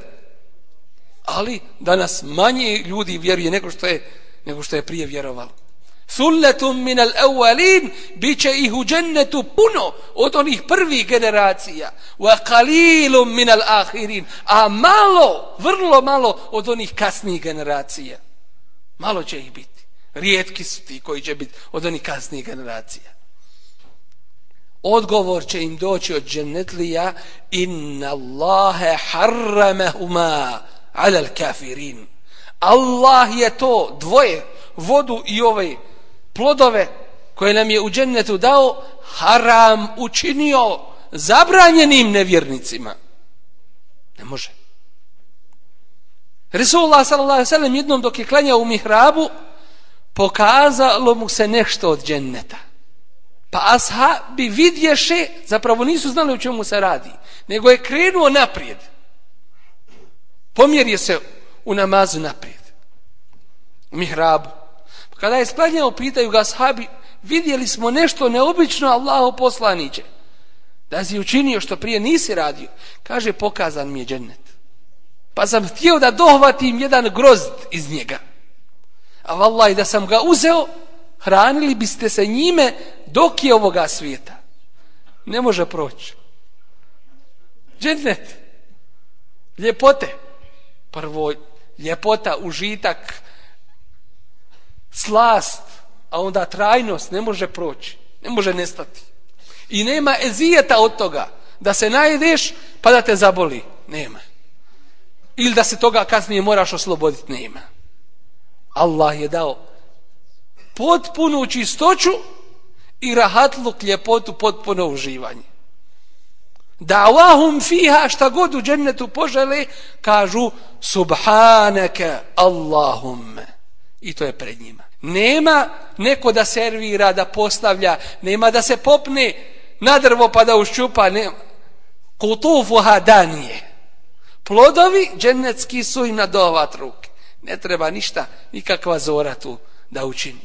[SPEAKER 1] Ali danas manje ljudi vjeruje nego što je, nego što je prije vjerovalo. Thulletum min al-awwalin, biće ih u džennetu puno od onih prvih generacija. Wa qalilum min al-akhirin, a malo, vrlo malo od onih kasnijih generacija. Malo će ih biti. Rijetki su ti koji će biti od onih kasnijih generacija. Odgovor će im doći od džennetlija: inna Allahe harramehuma ala al-kafirin. Allah je to dvoje, vodu i ove plodove koje nam je u džennetu dao, haram učinio zabranjenim nevjernicima. Ne može. Resulullah sallallahu alejhi ve sellem jednom dok je klanjao u mihrabu, pokazalo mu se nešto od dženneta. Pa ashabi vidješe, zapravo nisu znali o čemu se radi, nego je krenuo naprijed. Pomjerio se u namazu naprijed, u mihrabu. Pa kada je sklanjao, pitaju ga ashabi: vidjeli smo nešto neobično, Allahov poslaniće, da si učinio što prije nisi radio. Kaže: pokazan mi je džennet, pa sam htio da dohvatim jedan grozd iz njega, a vallahi da sam ga uzeo, hranili biste se njime dok je ovoga svijeta. Ne može proći. Džennet, ljepote, prvo ljepota, užitak, slast, a onda trajnost ne može proći, ne može nestati. I nema ezijeta od toga da se najedeš pa da te zaboli, nema. Ili da se toga kasnije moraš osloboditi, nema. Allah je dao potpunu čistoću i rahatluk, ljepotu, potpuno uživanje. Da'wahum fiha, šta god u džennetu požele, kažu subhanaka Allahumme. I to je pred njima. Nema neko da servira, da postavlja, nema da se popne na drvo pa da uščupa, nema. Kutufuha danije. Plodovi džennetski su im na dohvat ruke. Ne treba ništa, nikakva zora tu da učini.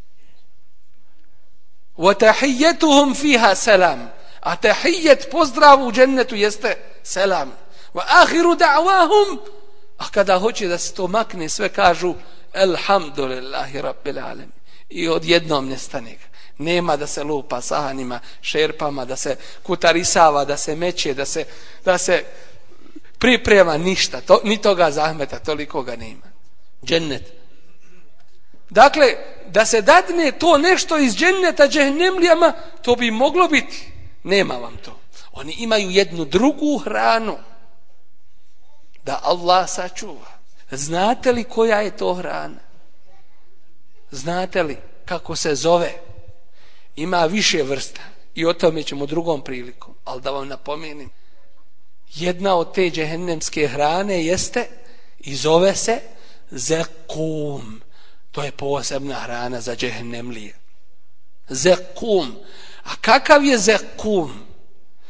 [SPEAKER 1] Wa tahiyyatuhum fiha salam. A tahiyat, pozdrav u džennetu jeste selam. Wa akhiru da'wahum, a kada hoće da se to makne, sve kažu elhamdulillahi rabbil alamin. I odjednom nestane ga. Nema da se lupa sahanima, šerpama, da se kutarisava, da se meće, da se, da se priprema, ništa. To, ni toga zahmeta, toliko ga nema. Džennet. Dakle, da se dadne to nešto iz dženneta džehennemlijama, to bi moglo biti. Nema vam to. Oni imaju jednu drugu hranu. Da Allah sačuva. Znate li koja je to hrana? Znate li kako se zove? Ima više vrsta. I o tome ćemo drugom prilikom. Ali da vam napomenem. Jedna od te džehennemske hrane jeste i zove se zekum. To je posebna hrana za džehennemlije. Zekum. A kakav je zekum?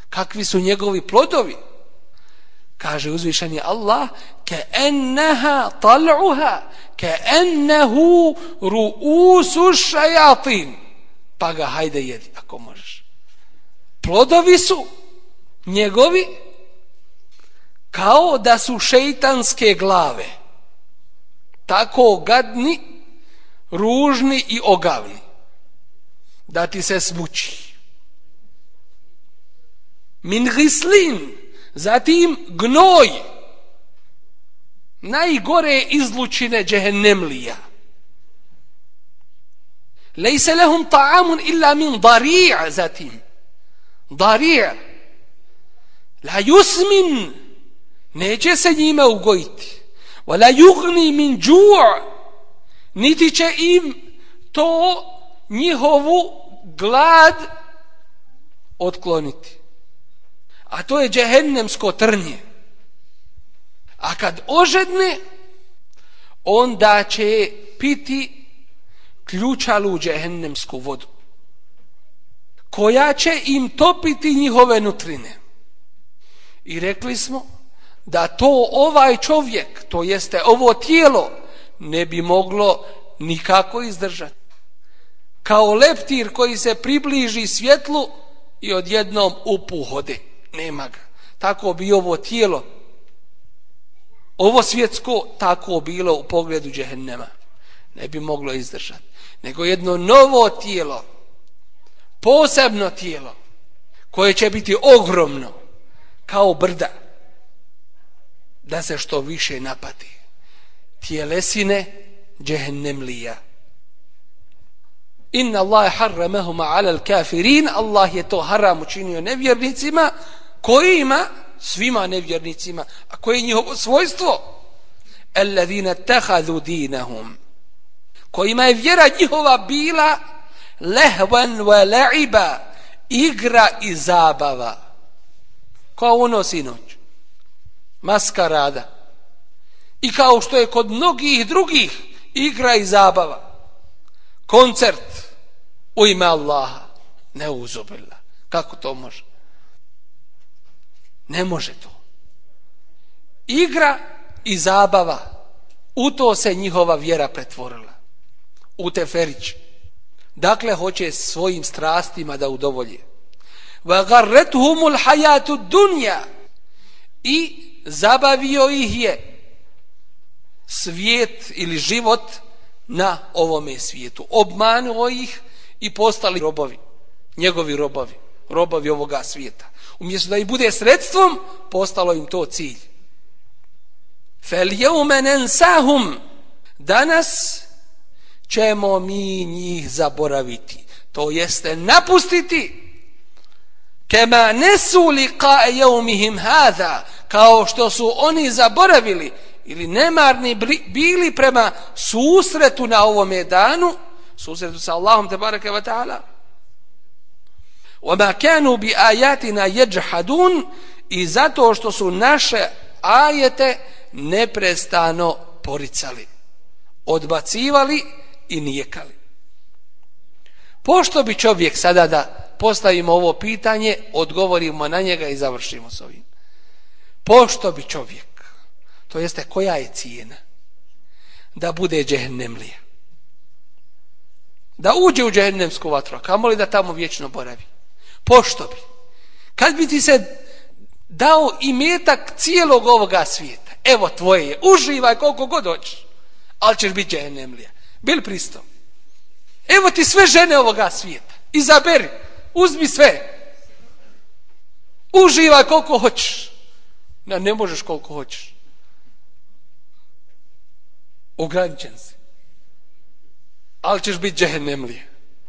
[SPEAKER 1] Kakvi su njegovi plodovi? Kaže uzvišeni Allah, ke enneha tal'uha, ke ennehu ru'usu šajatin. Pa ga hajde jedi, ako možeš. Plodovi su njegovi kao da su šeitanske glave. Tako gadni, ružni i ogavni. Da ti se smuči. Min gislin, zatim gnoj, najgore izlučine džehennemlija. Lejse lehum ta'amun illa min dari', zatim dari', la yusmin, neće se njime ugojiti, wala yugni min džu', niti će im to njihovu glad otkloniti. A to je džehennemsko trnje. A kad ožedne, onda će piti ključalu džehennemsku vodu, koja će im topiti njihove nutrine. I rekli smo da to ovaj čovjek, to jeste ovo tijelo, ne bi moglo nikako izdržati. Kao leptir koji se približi svjetlu i odjednom upuhode. Nema ga. Tako bi ovo tijelo, ovo svjetsko, tako bilo u pogledu džehennema. Ne bi moglo izdržati. Nego jedno novo tijelo, posebno tijelo, koje će biti ogromno, kao brda, da se što više napati. Tijelesine džehennemlija. Inna Allahe harramahuma ala al-kafirin, Allah je to haram učinio nevjernicima. Kojima? Svima nevjernicima. A koje je njihovo svojstvo? Alladhina ittakhadhu dinahum, kojima je vjera njihova bila lehvan wa la'iba, igra i zabava. Kao ono sinoć, maskarada. I kao što je kod mnogih drugih igra i zabava, koncert u ime Allaha. Neuzubila. Kako to može? Ne može to. Igra i zabava, u to se njihova vjera pretvorila. U teferić. Dakle, hoće svojim strastima da udovolje. Va garretuhumul hayatu dunya, i zabavio ih je svijet ili život na ovome svijetu. Obmanuo ih i postali robovi, njegovi robovi, robovi ovoga svijeta. Umjesto da ih bude sredstvom, postalo im to cilj. Fel jeume nensahum, danas ćemo mi njih zaboraviti, to jeste napustiti. Kema nesu liqa'a jeumihim hada, kao što su oni zaboravili ili nemarni bili prema susretu na ovome danu, susretu sa Allahom tebareke ve taala. وَمَا كَانُوا بِآيَاتِنَا يَجْحَدُونَ, i zato što su naše ajete neprestano poricali, odbacivali i nijekali. Pošto bi čovjek, sada da postavimo ovo pitanje, odgovorimo na njega i završimo s ovim. Pošto bi čovjek, to jeste koja je cijena da bude džehennemlija, da uđe u džehennemsku vatru, a kamoli da tamo vječno boravi? Pošto bi, kad bi ti se dao imetak cijelog ovoga svijeta, evo tvoje je, uživaj koliko god hoćeš, ali ćeš biti džehennemlija, bil pristom. Evo ti sve žene ovoga svijeta, izaberi, uzmi sve, uživaj koliko hoćeš. Ne, ne možeš koliko hoćeš, ograničen si, ali ćeš biti džehennemlija.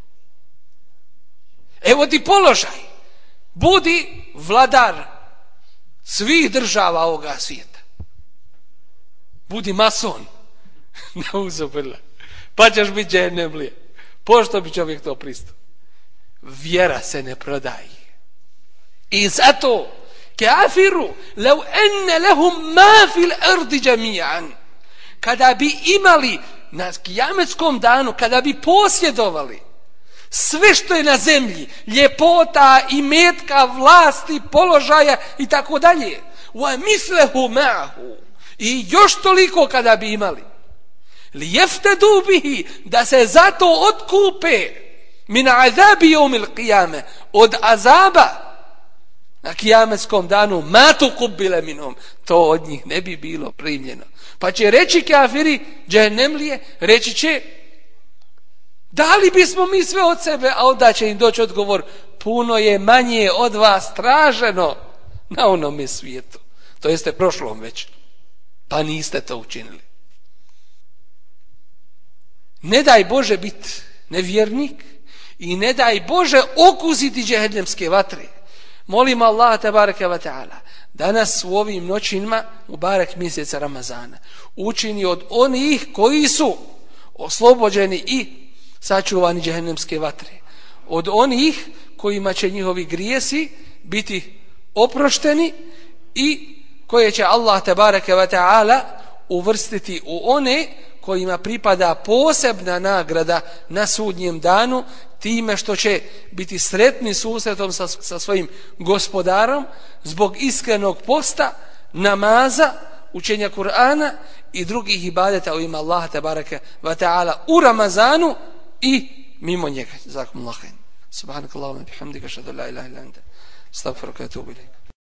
[SPEAKER 1] Evo ti položaj, budi vladar svih država ovoga svijeta, budi mason, neuzubila, pa ćeš biti džehennemlija. Pošto bi čovjek to pristao? Vjera se ne prodaje. I zato kafiru law anna lahum ma fil ardi jami'an, kada bi imali na kijametskom danu, kada bi posjedovali sve što je na zemlji, ljepota, imetka, vlasti, položaja i tako dalje. Wa mislehu ma'hu. I još toliko kada bi imali. Li jeftadu bihi, da se zato otkupe min azabi yawmil qiyame, od azaba na kijametskom danu, ma tuqbila minhum, to od njih ne bi bilo primljeno. Pa će reći kafiri, džehennemlije, reći će, dali bismo mi sve od sebe, a onda će im doći odgovor, puno je manje od vas traženo na onome svijetu. To jeste prošlom već. Pa niste to učinili. Ne daj Bože biti nevjernik i ne daj Bože okusiti džehennemske vatre. Molim Allah tebareke ve taala da nas u ovim noćima u barek mjeseca Ramazana učini od onih koji su oslobođeni i sačuvani džehennemske vatre. Od onih kojima će njihovi grijesi biti oprošteni i koje će Allah tebareke ve taala uvrstiti u one kojima pripada posebna nagrada na sudnjem danu, time što će biti sretni susretom sa, sa svojim gospodarom zbog iskrenog posta, namaza, učenja Kur'ana i drugih ibadeta u ime Allaha tebareke ve taala u Ramazanu i mimo njega. Jazakumullahu khairan. Subhanakallahumma bihamdika, ashhadu an la ilaha illa anta, astaghfiruka wa atubu ilayk.